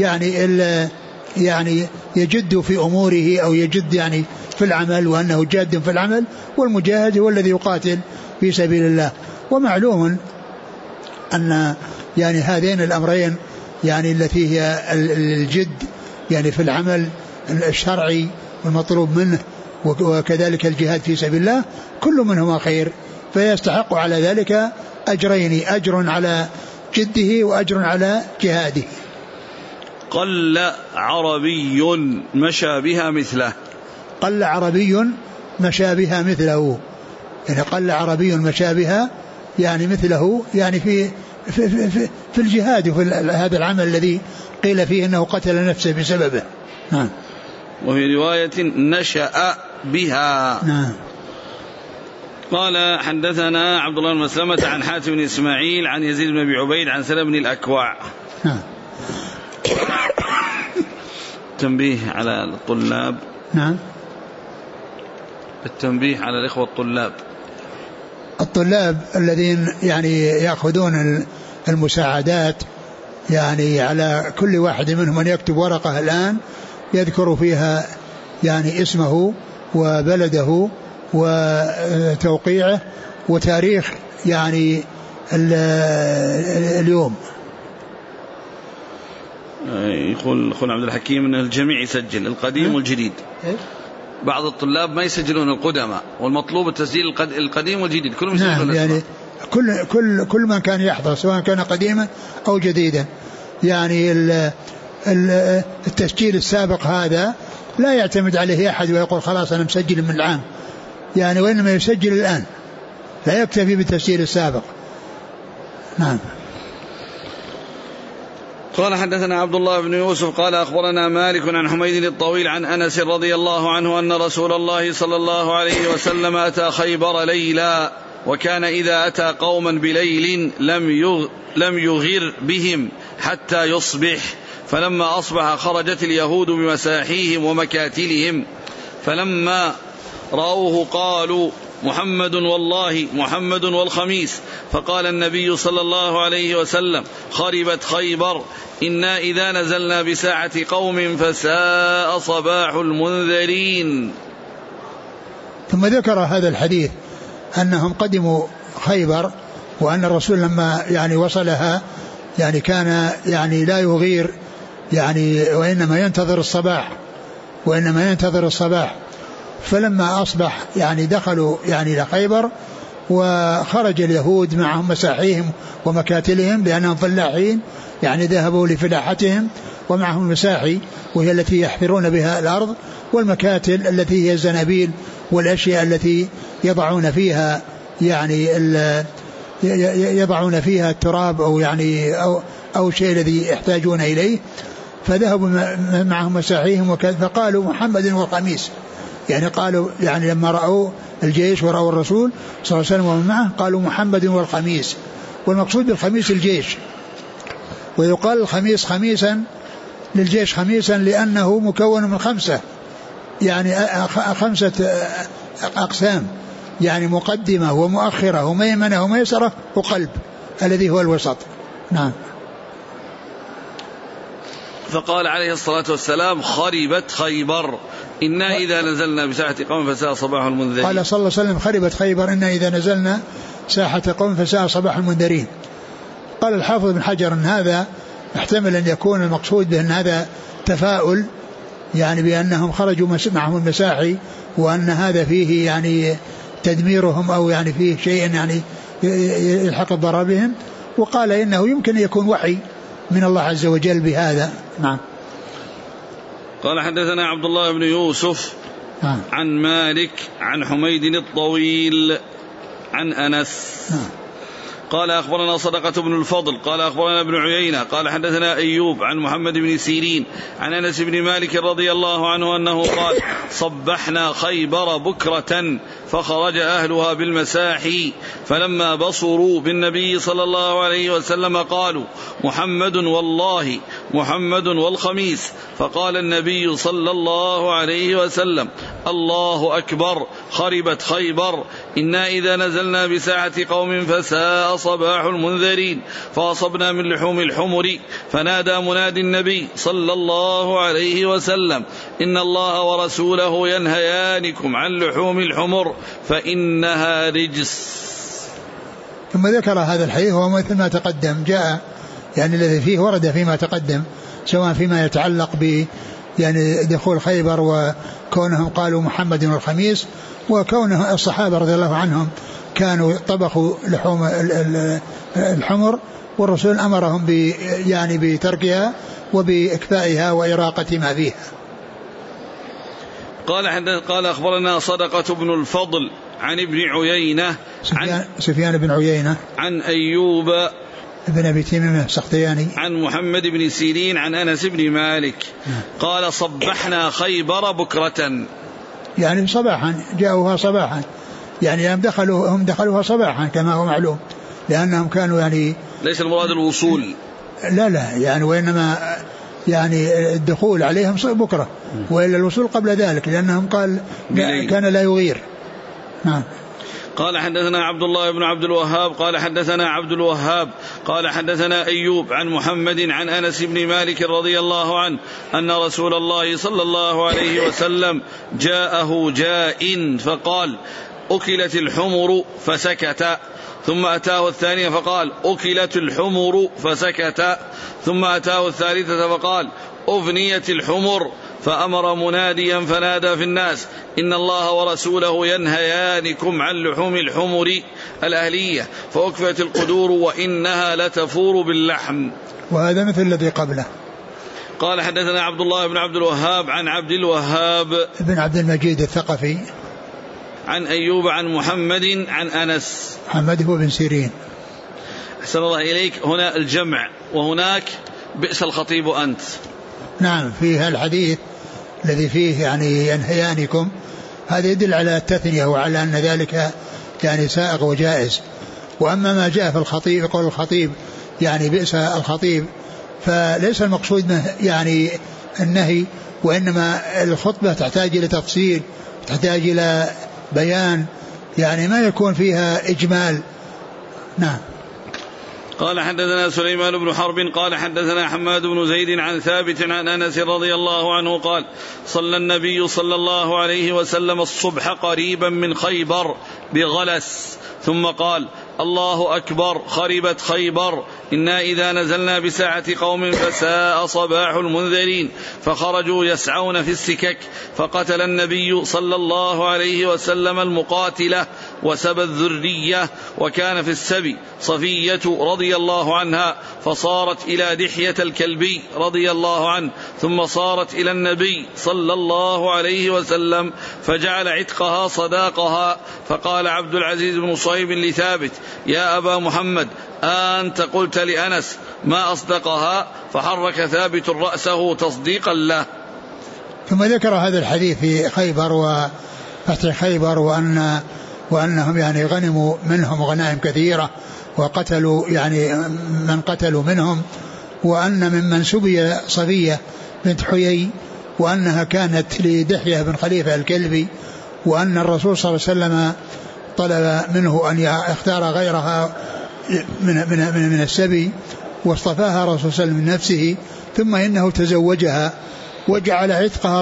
يعني يجد في أموره أو يجد يعني في العمل وأنه جاد في العمل والمجاهد هو الذي يقاتل في سبيل الله. ومعلوم يعني هذين الأمرين يعني التي هي الجد يعني في العمل الشرعي والمطلوب منه وكذلك الجهاد في سبيل الله كل منهما خير، فيستحق على ذلك أجرين، أجر على جده وأجر على جهاده. قل عربي مشى بها مثله. قل عربي مشى بها مثله، يعني قل عربي مشى بها يعني مثله يعني في الجهاد وفي هذا العمل الذي قيل فيه أنه قتل نفسه بسببه. نعم. وفي رواية نشأ بها. نعم. قال حدثنا عبد الله بن مسلمة عن حاتم بن إسماعيل عن يزيد بن أبي عبيد عن سلمة بن الأكوع. نعم. تنبيه على الطلاب. نعم. التنبيه على الإخوة الطلاب الذين يعني يأخذون المساعدات، يعني على كل واحد منهم أن يكتب ورقة الآن يذكر فيها يعني اسمه وبلده وتوقيعه وتاريخ يعني اليوم. يقول عبد الحكيم أن الجميع يسجل القديم والجديد. بعض الطلاب ما يسجلون القدماء والمطلوب التسجيل القديم والجديد كلهم يسجلون. نعم يعني كل من كان يحضر سواء كان قديما أو جديدا، يعني التسجيل السابق هذا لا يعتمد عليه أحد ويقول خلاص أنا مسجل من العام، يعني وإنما يسجل الآن لا يكتفي بالتسجيل السابق. نعم. قال حدثنا عبد الله بن يوسف قال أخبرنا مالك عن حميد الطويل عن أنس رضي الله عنه أن رسول الله صلى الله عليه وسلم أتى خيبر ليلا، وكان إذا أتى قوما بليل لم يغر بهم حتى يصبح، فلما أصبح خرجت اليهود بمساحيهم ومكاتلهم، فلما رأوه قالوا محمد والله محمد والخميس، فقال النبي صلى الله عليه وسلم خربت خيبر، إنا إذا نزلنا بساعة قوم فساء صباح المنذرين. ثم ذكر هذا الحديث أنهم قدموا خيبر، وأن الرسول لما يعني وصلها يعني كان يعني لا يغير يعني وإنما ينتظر الصباح، فلما أصبح يعني دخلوا يعني إلى خيبر، وخرج اليهود معهم مساحيهم ومكاتلهم لأنهم فلاحين يعني ذهبوا لفلاحتهم، ومعهم المساحي وهي التي يحفرون بها الأرض، والمكاتل التي هي الزنابيل والأشياء التي يضعون فيها يعني يضعون فيها التراب أو يعني أو شيء الذي يحتاجون إليه، فذهبوا معهم مساحيهم فقالوا محمد والخميس، يعني قالوا يعني لما رأوا الجيش ورأوا الرسول صلى الله عليه وسلم ومن معه قالوا محمد والخميس، والمقصود بالخميس الجيش، ويقال الخميس خميسا للجيش خميسا لأنه مكون من 5 يعني 5 أقسام، يعني مقدمة ومؤخرة وميمنة وميسرة وقلب الذي هو الوسط. نعم. فقال عليه الصلاة والسلام خربت خيبر، إنا إذا نزلنا بساحة قوم فساء صباح المنذرين. قال صلى الله عليه وسلم خربت خيبر إنا إذا نزلنا ساحة قوم فساء صباح المنذرين. قال الحافظ بن حجر أن هذا احتمل أن يكون المقصود بأن هذا تفاؤل، يعني بأنهم خرجوا معهم المساحي، وأن هذا فيه يعني تدميرهم أو يعني فيه شيء يعني يلحق الضرر بهم، وقال إنه يمكن أن يكون وحي من الله عز وجل بهذا. نعم. قال حدثنا عبد الله بن يوسف عن مالك عن حميد الطويل عن أنس قال أخبرنا صدقة بن الفضل قال أخبرنا ابن عيينة قال حدثنا أيوب عن محمد بن سيرين عن أنس بن مالك رضي الله عنه أنه قال صبحنا خيبر بكرة فخرج أهلها بالمساحي، فلما بصروا بالنبي صلى الله عليه وسلم قالوا محمد والله محمد والخميس، فقال النبي صلى الله عليه وسلم الله أكبر خربت خيبر، إنا إذا نزلنا بساعة قوم فساء صباح المنذرين، فأصبنا من لحوم الحمر، فنادى منادي النبي صلى الله عليه وسلم إن الله ورسوله ينهيانكم عن لحوم الحمر فإنها رجس. ثم ذكر هذا الحديث ومثل ما تقدم جاء يعني الذي فيه ورد فيما تقدم، سواء فيما يتعلق ب يعني دخول خيبر وكونهم قالوا محمد والخميس، وكونه الصحابة رضي الله عنهم كانوا طبخوا لحوم الحمر والرسول أمرهم يعني بتركها وبإكفائها وإراقة ما فيها. قال أخبرنا صدقة بن الفضل عن ابن عيينة سفيان بن عيينة عن أيوب ابن أبي تميم السختياني عن محمد بن سيرين عن أنس بن مالك قال صبحنا خيبر بكرة، يعني صباحا جاءوها صباحا، يعني هم دخلوها صباحا كما هو معلوم، لأنهم كانوا يعني ليس المراد الوصول، لا يعني وإنما يعني الدخول عليهم بكرة، وإلا الوصول قبل ذلك، لأنهم قال كان لا يغير. نعم. قال حدثنا عبد الله بن عبد الوهاب قال حدثنا عبد الوهاب قال حدثنا أيوب عن محمد عن أنس بن مالك رضي الله عنه أن رسول الله صلى الله عليه وسلم جاءه جاء فقال أكلت الحمر فسكت، ثم أتاه الثانية فقال أكلت الحمر فسكت، ثم أتاه الثالثة فقال أفنيت الحمر، فأمر مناديا فنادى في الناس إن الله ورسوله ينهيانكم عن لحوم الحمر الأهلية فأكفت القدور وإنها لتفور باللحم. وهذا مثل الذي قبله. قال حدثنا عبد الله بن عبد الوهاب عن عبد الوهاب بن عبد المجيد الثقفي عن أيوب عن محمد عن أنس. محمد هو بن سيرين. أحسن الله إليك. هنا الجمع وهناك بئس الخطيب أنت. نعم، فيها الحديث الذي فيه يعني ينهيانكم، هذا يدل على التثنية وعلى أن ذلك يعني سائغ وجائز. وأما ما جاء في الخطيب يقول الخطيب يعني بئس الخطيب، فليس المقصود يعني النهي، وإنما الخطبة تحتاج إلى تفصيل، تحتاج إلى بيان، يعني ما يكون فيها إجمال. نعم. قال حدثنا سليمان بن حرب قال حدثنا حماد بن زيد عن ثابت عن أنس رضي الله عنه قال صلى النبي صلى الله عليه وسلم الصبح قريبا من خيبر بغلس، ثم قال الله أكبر خربت خيبر، إنا إذا نزلنا بساعة قوم فساء صباح المنذرين، فخرجوا يسعون في السكك، فقتل النبي صلى الله عليه وسلم المقاتلة وسبى الذرية، وكان في السبي صفية رضي الله عنها، فصارت إلى دحية الكلبي رضي الله عنه، ثم صارت إلى النبي صلى الله عليه وسلم فجعل عتقها صداقها. فقال عبد العزيز بن صهيب لثابت يا أبا محمد أنت قلت لأنس ما أصدقها؟ فحرك ثابت رأسه تصديقا له. ثم ذكر هذا الحديث في خيبر وفتح خيبر وأنهم يعني غنموا منهم غنائم كثيرة وقتلوا يعني من قتلوا منهم، وأن ممن سبي صفية بنت حيي، وأنها كانت لدحية بن خليفة الكلبي، وأن الرسول صلى الله عليه وسلم طلب منه أن يختار غيرها من السبي، واصطفاها الرسول صلى الله عليه وسلم من نفسه، ثم إنه تزوجها وجعل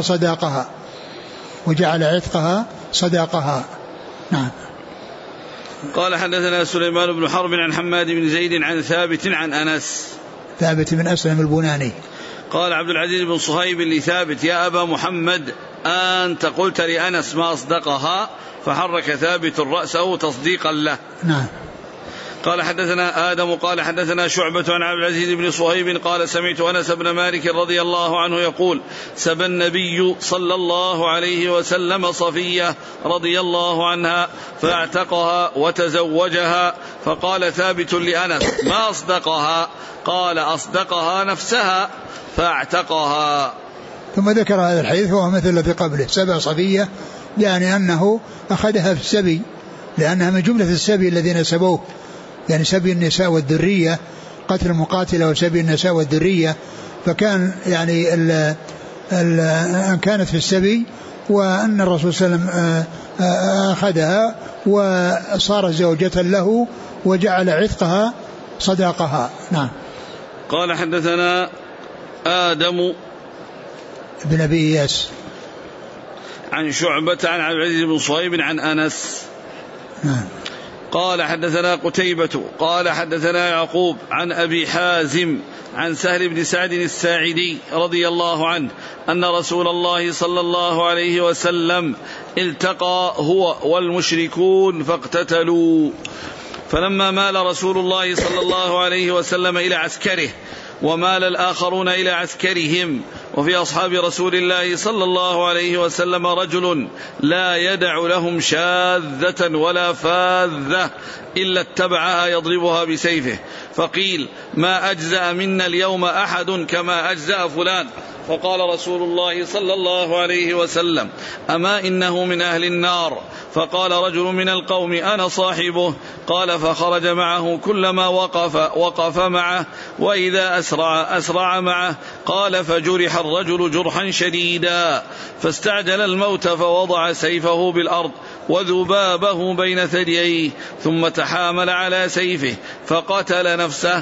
عتقها صداقها. نعم. قال حدثنا سليمان بن حرب عن حماد بن زيد عن ثابت عن أنس. ثابت بن أسلم البناني. قال عبد العزيز بن صهيب لثابت يا أبا محمد أنت قلت لأنس ما أصدقها؟ فحرك ثابت رأسه تصديقا له. نعم. قال حدثنا آدم قال حدثنا شعبة عن عبد العزيز بن صهيب قال سمعت أنس بن مالك رضي الله عنه يقول سبى النبي صلى الله عليه وسلم صفية رضي الله عنها فاعتقها وتزوجها، فقال ثابت لأنس ما أصدقها؟ قال أصدقها نفسها فاعتقها. ثم ذكر هذا الحديث وهو مثل الذي قبله، سبى صفية يعني أنه أخذها في السبي، لأنها من جملة السبي الذين سبوه، يعني سبي النساء والذرية، قتل المقاتلة وسبي النساء والذرية، فكان يعني أن كانت في السبي، وأن الرسول صلى الله عليه وسلم أخذها وصارت زوجة له وجعل عتقها صداقها. نعم. قال حدثنا آدم بن أبي إياس عن شعبة عن عبد العزيز بن صهيب عن أنس. نعم. قال حدثنا قتيبة قال حدثنا يعقوب عن أبي حازم عن سهل بن سعد الساعدي رضي الله عنه أن رسول الله صلى الله عليه وسلم التقى هو والمشركون فاقتتلوا. فلما مال رسول الله صلى الله عليه وسلم إلى عسكره ومال الآخرون إلى عسكرهم، وفي أصحاب رسول الله صلى الله عليه وسلم رجل لا يدع لهم شاذة ولا فاذة إلا اتبعها يضربها بسيفه، فقيل ما أجزأ منا اليوم أحد كما أجزأ فلان، فقال رسول الله صلى الله عليه وسلم أما إنه من أهل النار، فقال رجل من القوم أنا صاحبه، قال فخرج معه كلما وقف معه وإذا أسرع معه، قال فجرح الرجل جرحا شديدا فاستعجل الموت فوضع سيفه بالأرض وذبابه بين ثدييه ثم تحامل على سيفه فقتل نفسه،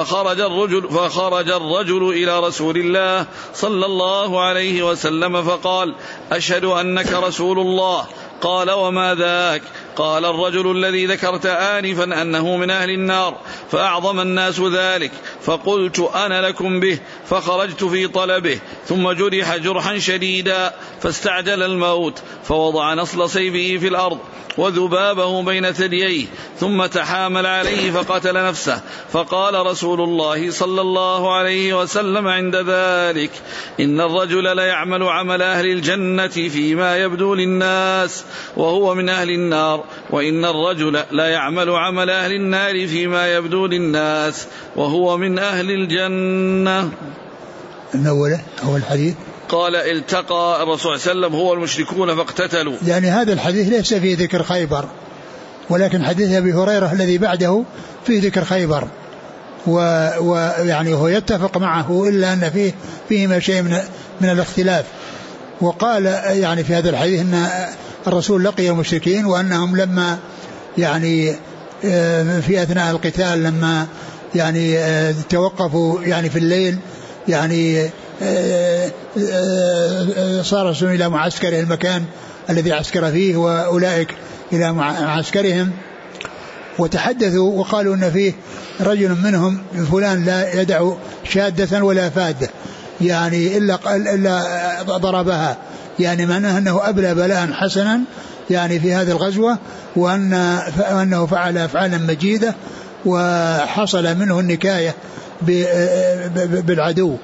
فخرج الرجل إلى رسول الله صلى الله عليه وسلم فقال أشهد أنك رسول الله، قال وما ذاك؟ قال الرجل الذي ذكرت آنفا أنه من أهل النار، فأعظم الناس ذلك، فقلت أنا لكم به، فخرجت في طلبه، ثم جرح جرحا شديدا فاستعجل الموت فوضع نصل سيفه في الأرض وذبابه بين ثدييه ثم تحامل عليه فقتل نفسه، فقال رسول الله صلى الله عليه وسلم عند ذلك إن الرجل ليعمل عمل أهل الجنة فيما يبدو للناس وهو من أهل النار، وإن الرجل ليعمل عمل أهل النار فيما يبدو للناس وهو من أهل الجنة. أول الحديث قال التقى الرسول صلى الله عليه وسلم هو المشركون فاقتتلوا. يعني هذا الحديث ليس فيه ذكر خيبر، ولكن حديث أبي هريرة الذي بعده فيه ذكر خيبر، ويعني هو يتفق معه إلا أن فيه شيء من الاختلاف. وقال يعني في هذا الحديث أن الرسول لقي المشركين وأنهم لما يعني في أثناء القتال لما يعني توقفوا يعني في الليل يعني صار الرسول إلى معسكره المكان الذي عسكر فيه وأولئك إلى معسكرهم، وتحدثوا وقالوا أن فيه رجل منهم فلان لا يدع شادة ولا فادة يعني إلا ضربها، يعني معناه أنه أبلى بلاء حسنا يعني في هذه الغزوة، وأنه فعل أفعالا مجيدة وحصل منه النكاية بالعدو.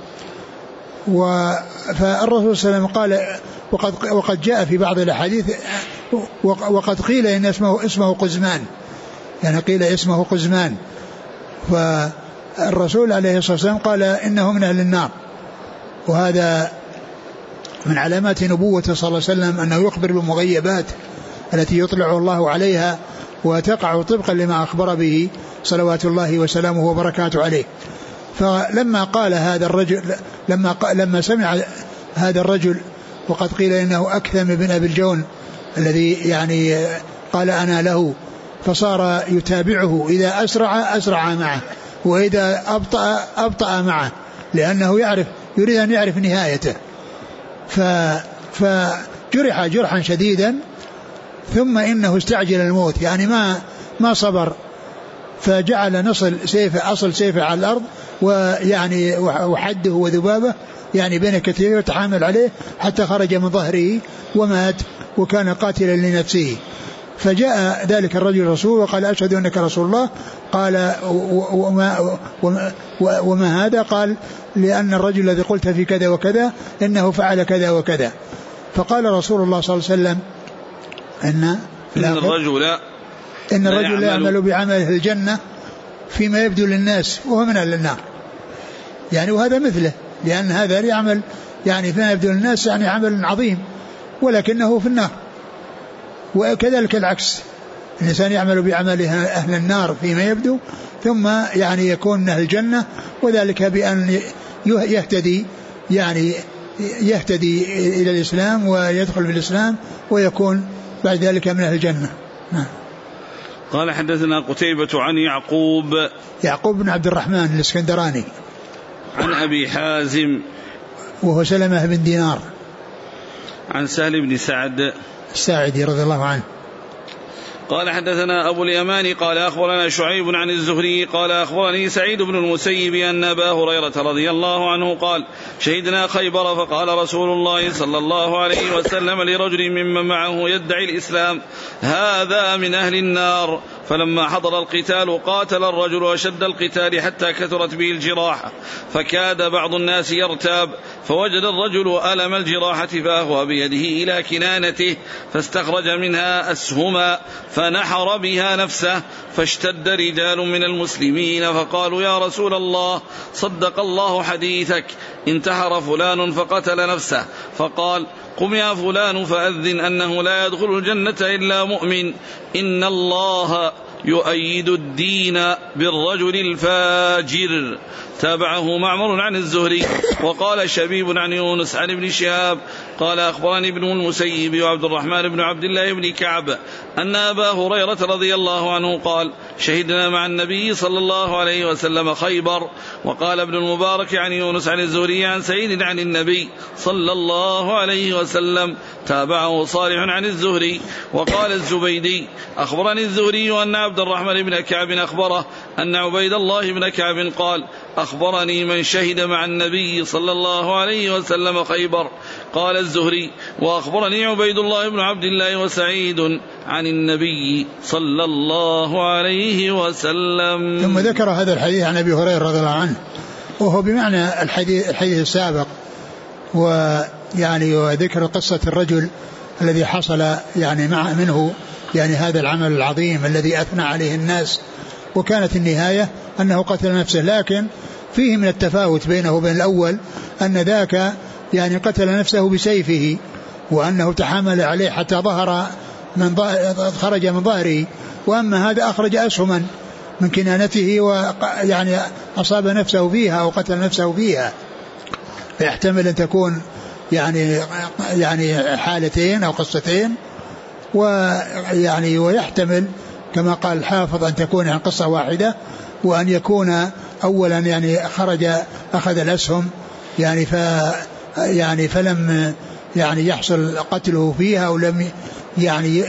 فالرسول صلى الله عليه وسلم قال وقد جاء في بعض الأحاديث وقد قيل إن اسمه قزمان، يعني قيل اسمه قزمان، فالرسول عليه الصلاة والسلام قال إنه من أهل النار، وهذا من علامات نبوته صلى الله عليه وسلم أنه يخبر بالمغيبات التي يطلع الله عليها وتقع طبقا لما أخبر به صلوات الله وسلامه وبركاته عليه. فلما قال هذا الرجل لما سمع هذا الرجل وقد قيل إنه أكثم بن أبي الجون الذي يعني قال أنا له، فصار يتابعه إذا أسرع معه وإذا أبطأ معه، لأنه يريد أن يعرف نهايته. فجرح جرحا شديدا ثم إنه استعجل الموت، يعني ما صبر، فجعل أصل سيفه على الأرض ويعني وحده وذبابه يعني بين كتفيه وتحامل عليه حتى خرج من ظهره ومات وكان قاتلا لنفسه. فجاء ذلك الرجل الرسول وقال أشهد أنك رسول الله، قال وما هذا؟ قال لأن الرجل الذي قلت في كذا وكذا إنه فعل كذا وكذا. فقال رسول الله صلى الله عليه وسلم إن الرجل يعمل بعمله الجنة فيما يبدو للناس وهو من أهل النار، يعني وهذا مثله، لأن هذا يعمل يعني فيما يبدو للناس يعني عمل عظيم ولكنه في النار. وكذلك العكس، الإنسان يعمل بعمله أهل النار فيما يبدو ثم يعني يكون من أهل الجنة، وذلك بأن يهتدي إلى الإسلام ويدخل في الإسلام ويكون بعد ذلك من أهل الجنة. قال حدثنا قتيبة عن يعقوب بن عبد الرحمن الإسكندراني عن أبي حازم وهو سلمة بن دينار عن سهل بن سعد الساعدي رضي الله عنه قال حدثنا أبو اليمان قال أخبرنا شعيب عن الزهري قال أخبرني سعيد بن المسيب أن أبا هريرة رضي الله عنه قال شهدنا خيبر فقال رسول الله صلى الله عليه وسلم لرجل ممن معه يدعي الإسلام هذا من أهل النار. فلما حضر القتال قاتل الرجل وشد القتال حتى كثرت به الجراحة فكاد بعض الناس يرتاب فوجد الرجل ألم الجراحة فأهوى بيده إلى كنانته فاستخرج منها أسهما فنحر بها نفسه فاشتد رجال من المسلمين فقالوا يا رسول الله صدق الله حديثك انتحر فلان فقتل نفسه. فقال قم يا فلان فأذن أنه لا يدخل الجنة إلا مؤمن إن الله يؤيد الدين بالرجل الفاجر. تابعه معمر عن الزهري وقال شبيب عن يونس عن ابن شهاب قال أخبرني ابن المسيب وعبد الرحمن بن عبد الله بن كعب أن أبا هريرة رضي الله عنه قال شهدنا مع النبي صلى الله عليه وسلم خيبر. وقال ابن المبارك عن يونس عن الزهري عن سعيد عن النبي صلى الله عليه وسلم. تابعه صالح عن الزهري. وقال الزبيدي أخبرني الزهري أن عبد الرحمن بن كعب أخبره أن عبيد الله بن كعب قال أخبرني من شهد مع النبي صلى الله عليه وسلم خيبر. قال الزهري وأخبرني عبيد الله بن عبد الله وسعيد عن النبي صلى الله عليه وسلم. ثم ذكر هذا الحديث عن أبي هريرة رضي الله عنه وهو بمعنى الحديث السابق ويعني وذكر قصة الرجل الذي حصل يعني منه يعني هذا العمل العظيم الذي أثنى عليه الناس وكانت النهاية أنه قتل نفسه. لكن فيه من التفاوت بينه وبين الأول أن ذاك يعني قتل نفسه بسيفه وأنه تحامل عليه حتى خرج من ظهره وأما هذا أخرج أسهما من كنانته ويعني أصاب نفسه فيها أو قتل نفسه فيها. فيحتمل أن تكون يعني حالتين أو قصتين ويحتمل كما قال الحافظ أن تكون عن قصة واحدة وأن يكون أولا يعني أخذ الأسهم يعني فلم يعني يحصل قتله فيها أو لم يعني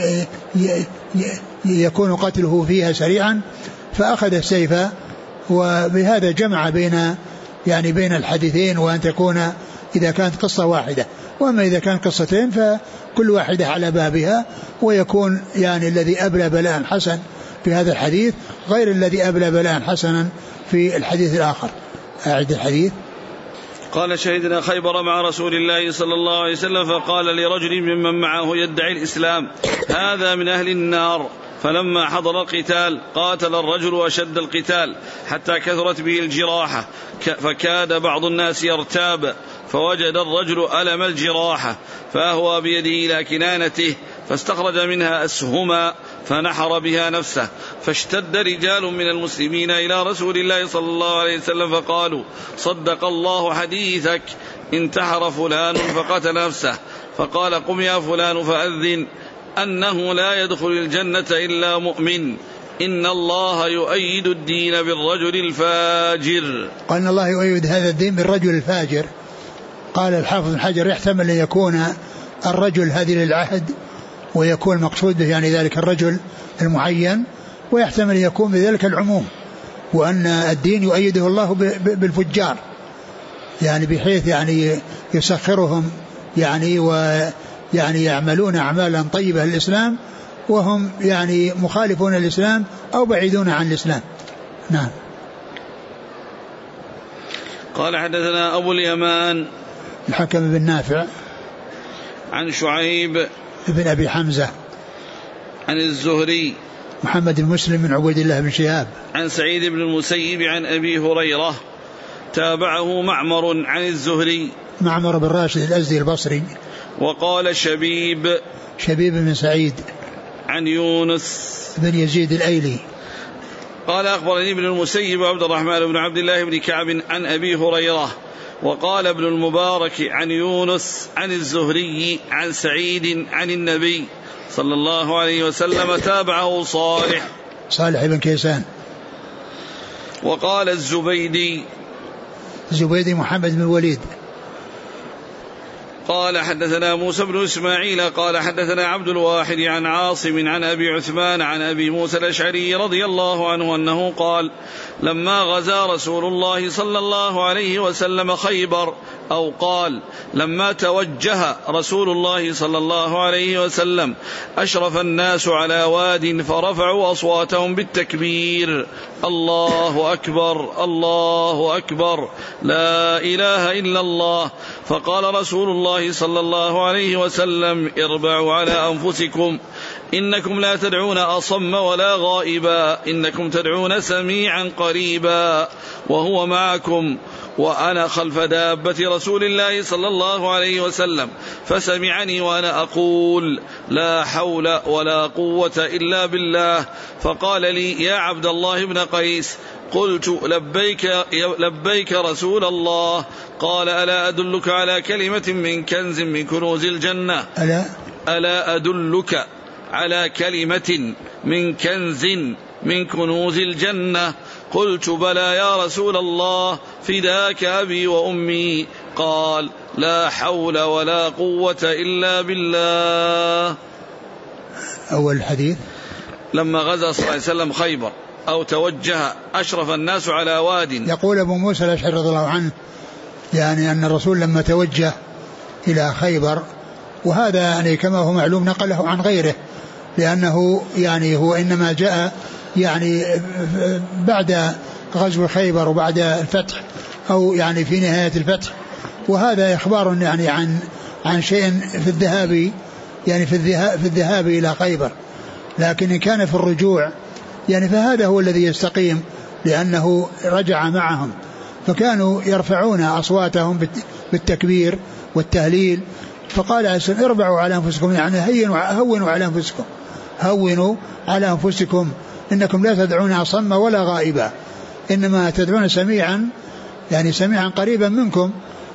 يكون قتله فيها سريعا فأخذ السيف. وبهذا جمع بين الحديثين وأن تكون إذا كانت قصة واحدة. وأما إذا كانت قصتين فكل واحدة على بابها ويكون يعني الذي أبلى بلاء حسن في هذا الحديث غير الذي أبلى بلاء حسنا في الحديث الآخر. أعد الحديث. قال شهدنا خيبر مع رسول الله صلى الله عليه وسلم فقال لرجل ممن معه يدعي الإسلام هذا من أهل النار. فلما حضر القتال قاتل الرجل وشد القتال حتى كثرت به الجراحة فكاد بعض الناس يرتاب فوجد الرجل ألم الجراحة فأهوى بيده إلى كنانته فاستخرج منها أسهما فنحر بها نفسه فاشتد رجال من المسلمين إلى رسول الله صلى الله عليه وسلم فقالوا صدق الله حديثك انتحر فلان فقتل نفسه. فقال قم يا فلان فأذن أنه لا يدخل الجنة إلا مؤمن إن الله يؤيد الدين بالرجل الفاجر. قال الله يؤيد هذا الدين بالرجل الفاجر. قال الحافظ بن حجر يحتمل أن يكون الرجل هذه للعهد ويكون مقصود يعني ذلك الرجل المعين ويحتمل أن يكون بذلك العموم وأن الدين يؤيده الله بالفجار يعني بحيث يعني يسخرهم يعني ويعني يعملون أعمالا طيبة للإسلام وهم يعني مخالفون الإسلام أو بعيدون عن الإسلام. نعم. قال حدثنا أبو اليمان الحكم بن نافع عن شعيب بن أبي حمزة عن الزهري محمد بن مسلم بن عبيد الله بن شهاب عن سعيد بن المسيب عن أبي هريرة. تابعه معمر عن الزهري معمر بن راشد الأزدي البصري. وقال شبيب بن سعيد عن يونس بن يزيد الأيلي قال أخبرني ابن المسيب وعبد الرحمن بن عبد الله بن كعب عن أبي هريرة. وقال ابن المبارك عن يونس عن الزهري عن سعيد عن النبي صلى الله عليه وسلم. تابعه صالح بن كيسان. وقال الزبيدي محمد بن الوليد قال حدثنا موسى بن إسماعيل قال حدثنا عبد الواحد عن عاصم عن أبي عثمان عن أبي موسى الأشعري رضي الله عنه أنه قال لما غزا رسول الله صلى الله عليه وسلم خيبر، أو قال لما توجه رسول الله صلى الله عليه وسلم أشرف الناس على واد فرفعوا أصواتهم بالتكبير: الله أكبر الله أكبر لا إله إلا الله. فقال رسول الله صلى الله عليه وسلم: اربعوا على أنفسكم، إنكم لا تدعون أصم ولا غائبا، إنكم تدعون سميعا قريبا وهو معكم، وأنا خلف دابة رسول الله صلى الله عليه وسلم فسمعني وأنا أقول: لا حول ولا قوة إلا بالله. فقال لي: يا عبد الله بن قيس. قلت: لبيك رسول الله. قال: ألا أدلك على كلمة من كنز من كنوز الجنة؟ ألا أدلك على كلمة من كنز من كنوز الجنة؟ قلت: بلى يا رسول الله، فداك أبي وأمي. قال: لا حول ولا قوة إلا بالله. أول الحديث: لما غزا صلى الله عليه وسلم خيبر أو توجه أشرف الناس على واد. يقول أبو موسى الأشعري رضي الله عنه يعني أن الرسول لما توجه إلى خيبر، وهذا يعني كما هو معلوم نقله عن غيره، لأنه يعني هو إنما جاء يعني بعد غزو خيبر وبعد الفتح، أو يعني في نهاية الفتح، وهذا إخبار يعني عن شيء في الذهاب، يعني في الذهاب إلى خيبر. لكن إن كان في الرجوع يعني فهذا هو الذي يستقيم، لأنه رجع معهم، فكانوا يرفعون أصواتهم بالتكبير والتهليل. فقال: اربعوا على أنفسكم، يعني هونوا على أنفسكم، هونوا على أنفسكم، إنكم لا تدعون أصم ولا غائبا، إنما تدعون سميعا، يعني سميعا قريبا منكم،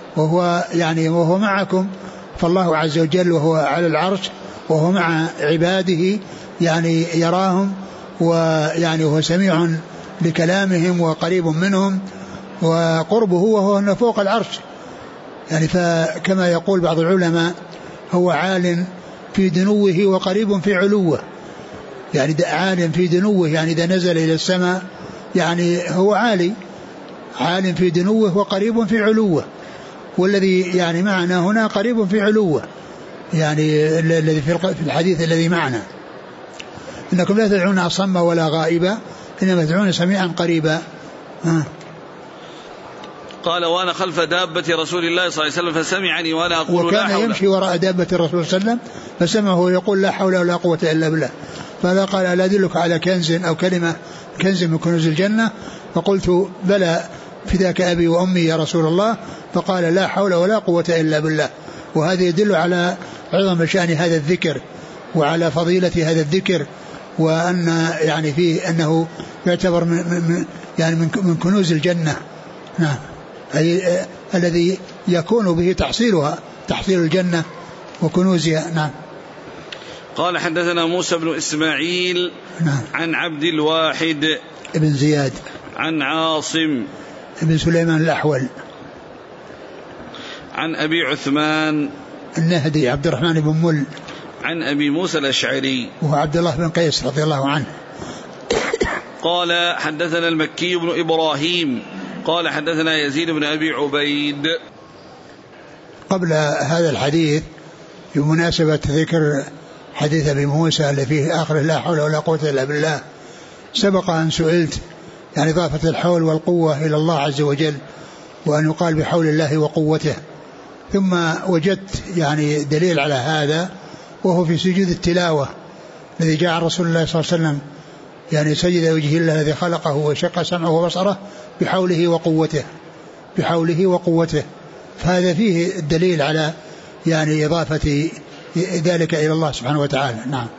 وهو معكم. فالله عز وجل وهو على العرش وهو مع عباده، يعني يراهم، ويعني هو سميع لكلامهم وقريب منهم، وقربه وهو فوق العرش. يعني فكما يقول بعض العلماء: هو عال في دنوه وقريب في علوه، يعني عال في دنوه، يعني إذا نزل إلى السماء يعني هو عال في دنوه وقريب في علوه، والذي يعني معنا هنا قريب في علوه، يعني الذي في الحديث الذي معنا: إنكم لا تدعون أصم ولا غائبا، إنما تدعون سميعا قريبا. قال: وأنا خلف دابة رسول الله صلى الله عليه وسلم فسمعني وأنا أقول: لا حول. وكان يمشي وراء دابة الرسول صلى الله عليه وسلم فسمعه يقول: لا حول ولا قوة إلا بالله. فلا قال: ألا أدلك على كنز أو كلمة كنز من كنوز الجنة؟ فقلت: بلى، فداك أبي وأمي يا رسول الله. فقال: لا حول ولا قوة إلا بالله. وهذا يدل على عظم شأن هذا الذكر وعلى فضيلة هذا الذكر، وأن يعني فيه أنه يعتبر من كنوز الجنة. نعم، أي الذي يكون به تحصيل الجنة وكنوزها. نعم. قال: حدثنا موسى بن إسماعيل. نعم. عن عبد الواحد ابن زياد عن عاصم ابن سليمان الأحول عن أبي عثمان النهدي عبد الرحمن بن مل عن أبي موسى الأشعري وهو عبد الله بن قيس رضي الله عنه. قال: حدثنا المكي بن إبراهيم قال: حدثنا يزيد بن أبي عبيد. قبل هذا الحديث بمناسبة ذكر حديث أبي موسى اللي فيه آخر: لا حول ولا قوة إلا بالله، سبق أن سئلت يعني إضافة الحول والقوة إلى الله عز وجل، وأن يقال بحول الله وقوته، ثم وجدت يعني دليل على هذا، وهو في سجود التلاوة الذي جاء عن رسول الله صلى الله عليه وسلم، يعني سجد وجه الله الذي خلقه وشق سمعه وبصره بحوله وقوته، بحوله وقوته. فهذا فيه الدليل على يعني إضافة ذلك إلى الله سبحانه وتعالى. نعم.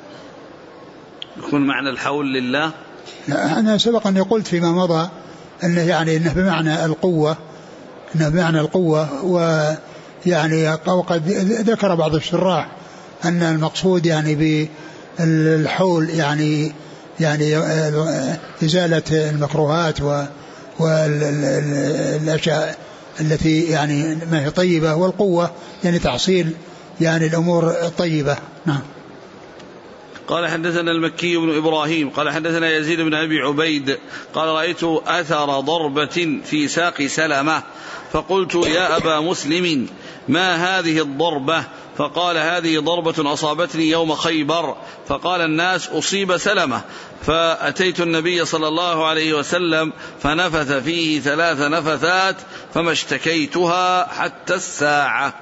يكون معنى الحول لله. أنا سبق أن قلت فيما مضى أنه يعني إنه بمعنى القوة، إنه بمعنى القوة، ويعني وقد ذكر بعض الشراح أن المقصود يعني بالحول يعني إزالة المكروهات والأشياء التي يعني ما هي طيبة، والقوة يعني تحصيل يعني الأمور الطيبة. نعم. قال حدثنا المكي بن إبراهيم قال حدثنا يزيد بن أبي عبيد قال رأيت أثر ضربة في ساق سلمة فقلت يا أبا مسلم ما هذه الضربة؟ فقال هذه ضربة أصابتني يوم خيبر. فقال الناس أصيب سلمة، فأتيت النبي صلى الله عليه وسلم فنفث فيه 3 نفثات فما اشتكيتها حتى الساعة.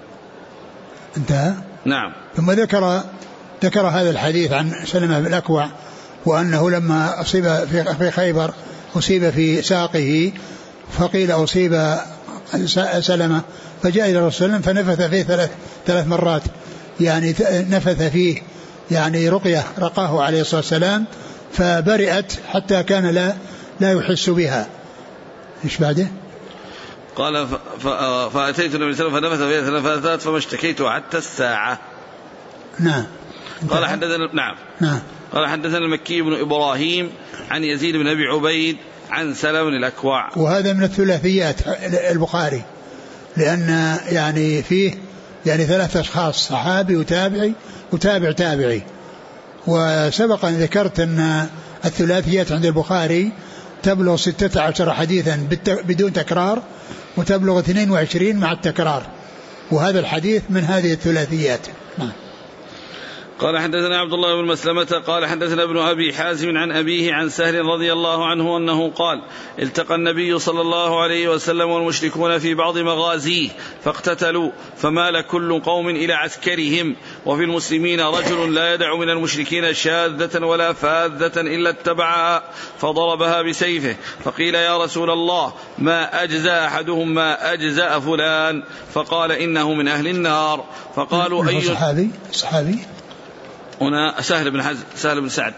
انتهى. نعم. ثم ذكر هذا الحديث عن سلمة بن الأكوع وأنه لما أصيب في خيبر أصيب في ساقه، فقيل أصيب سلمة، فجاء إلى الرسول صلى الله عليه وسلم فنفث فيه 3 مرات، يعني نفث فيه يعني رقية رقاه عليه الصلاة والسلام فبرئت حتى كان لا يحس بها. إيش بعده؟ قال فأتيت النبي صلى الله عليه وسلم فنفث فيه 3 نفثات فما اشتكيت حتى الساعة. نعم. قال حدثنا قال حدثنا المكي بن إبراهيم عن يزيد بن أبي عبيد عن سلمة بن الأكوع. وهذا من الثلاثيات البخاري، لأن يعني فيه يعني 3 أشخاص، صحابي وتابع تابعي. وسبق أن ذكرت أن الثلاثيات عند البخاري تبلغ 16 حديثا بدون تكرار، وتبلغ 22 مع التكرار، وهذا الحديث من هذه الثلاثيات. نعم. قال حدثنا عبد الله بن مسلمة قال حدثنا ابن أبي حازم عن أبيه عن سهل رضي الله عنه أنه قال التقى النبي صلى الله عليه وسلم والمشركون في بعض مغازيه فاقتتلوا، فمال كل قوم إلى عسكرهم، وفي المسلمين رجل لا يدع من المشركين شاذة ولا فاذة إلا اتبعها فضربها بسيفه، فقيل يا رسول الله ما أجزى أحدهم ما أجزى فلان؟ فقال إنه من أهل النار. فقالوا أي صحابي هنا سهل بن سعد.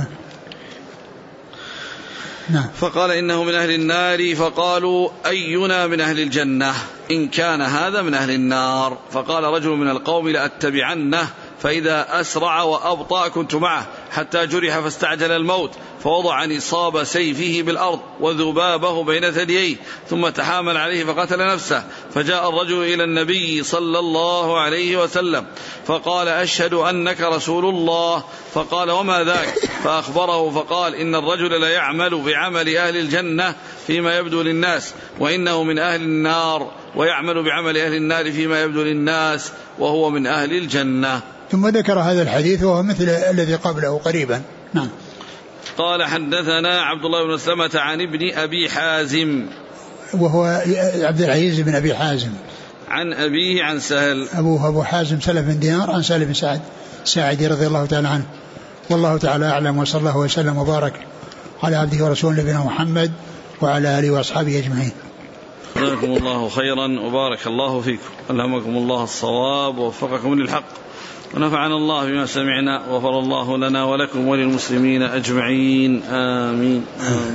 نعم. فقال إنه من أهل النار. فقالوا أينا من أهل الجنة؟ إن كان هذا من أهل النار. فقال رجل من القوم لأتبعنه، فإذا أسرع وأبطأ كنت معه حتى جرح فاستعجل الموت، فوضع نصاب سيفه بالأرض وذبابه بين ثدييه ثم تحامل عليه فقتل نفسه. فجاء الرجل إلى النبي صلى الله عليه وسلم فقال أشهد أنك رسول الله. فقال وما ذاك؟ فأخبره فقال إن الرجل لا يعمل بعمل أهل الجنة فيما يبدو للناس، وإنه من أهل النار ويعمل بعمل أهل النار فيما يبدو للناس وهو من أهل الجنة. ثم ذكر هذا الحديث وهو مثل الذي قبله قريبا. نعم. قال حدثنا عبد الله بن مسلمة عن ابن أبي حازم وهو عبد العزيز بن أبي حازم عن أبيه عن سهل. أبوه أبو حازم سلف بن دينار عن سهل بن ساعد رضي الله تعالى عنه. والله تعالى أعلم، وصلى الله وسلم وبارك على عبده ورسوله نبينا محمد وعلى آله وأصحابه أجمعين. جزاكم الله خيرا وبارك الله فيكم، ألهمكم الله الصواب ووفقكم للحق، ونفعنا الله بما سمعنا، وغفر الله لنا ولكم وللمسلمين أجمعين، آمين.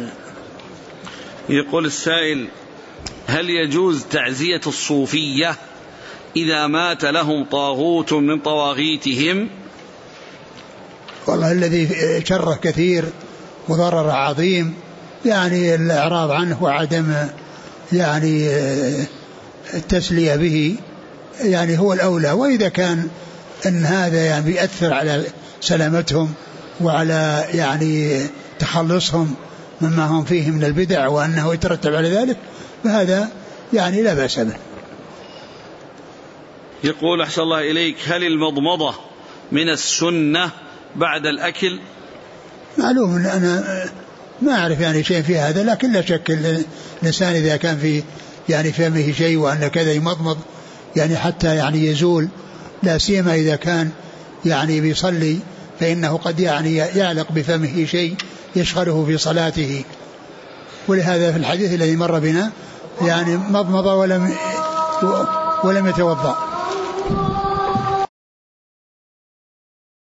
يقول السائل: هل يجوز تعزية الصوفية إذا مات لهم طاغوت من طواغيتهم؟ والله الذي شره كثير وضرر عظيم، يعني الإعراض عنه وعدم يعني التسلية به يعني هو الأولى. وإذا كان أن هذا يعني بيأثر على سلامتهم وعلى يعني تخلصهم مما هم فيه من البدع وأنه يترتب على ذلك، فهذا يعني لا بأس به. يقول أحسن الله إليك: هل المضمضة من السنة بعد الأكل؟ معلوم أن أنا ما أعرف يعني شيء في هذا، لكن لا شك الإنسان إذا كان في يعني فمه شيء وأن كذا يمضمض يعني حتى يعني يزول، لا سيما إذا كان يعني بيصلي، فإنه قد يعني يعلق بفمه شيء يشغله في صلاته. ولهذا في الحديث الذي مر بنا يعني مضمض ولم يتوضأ.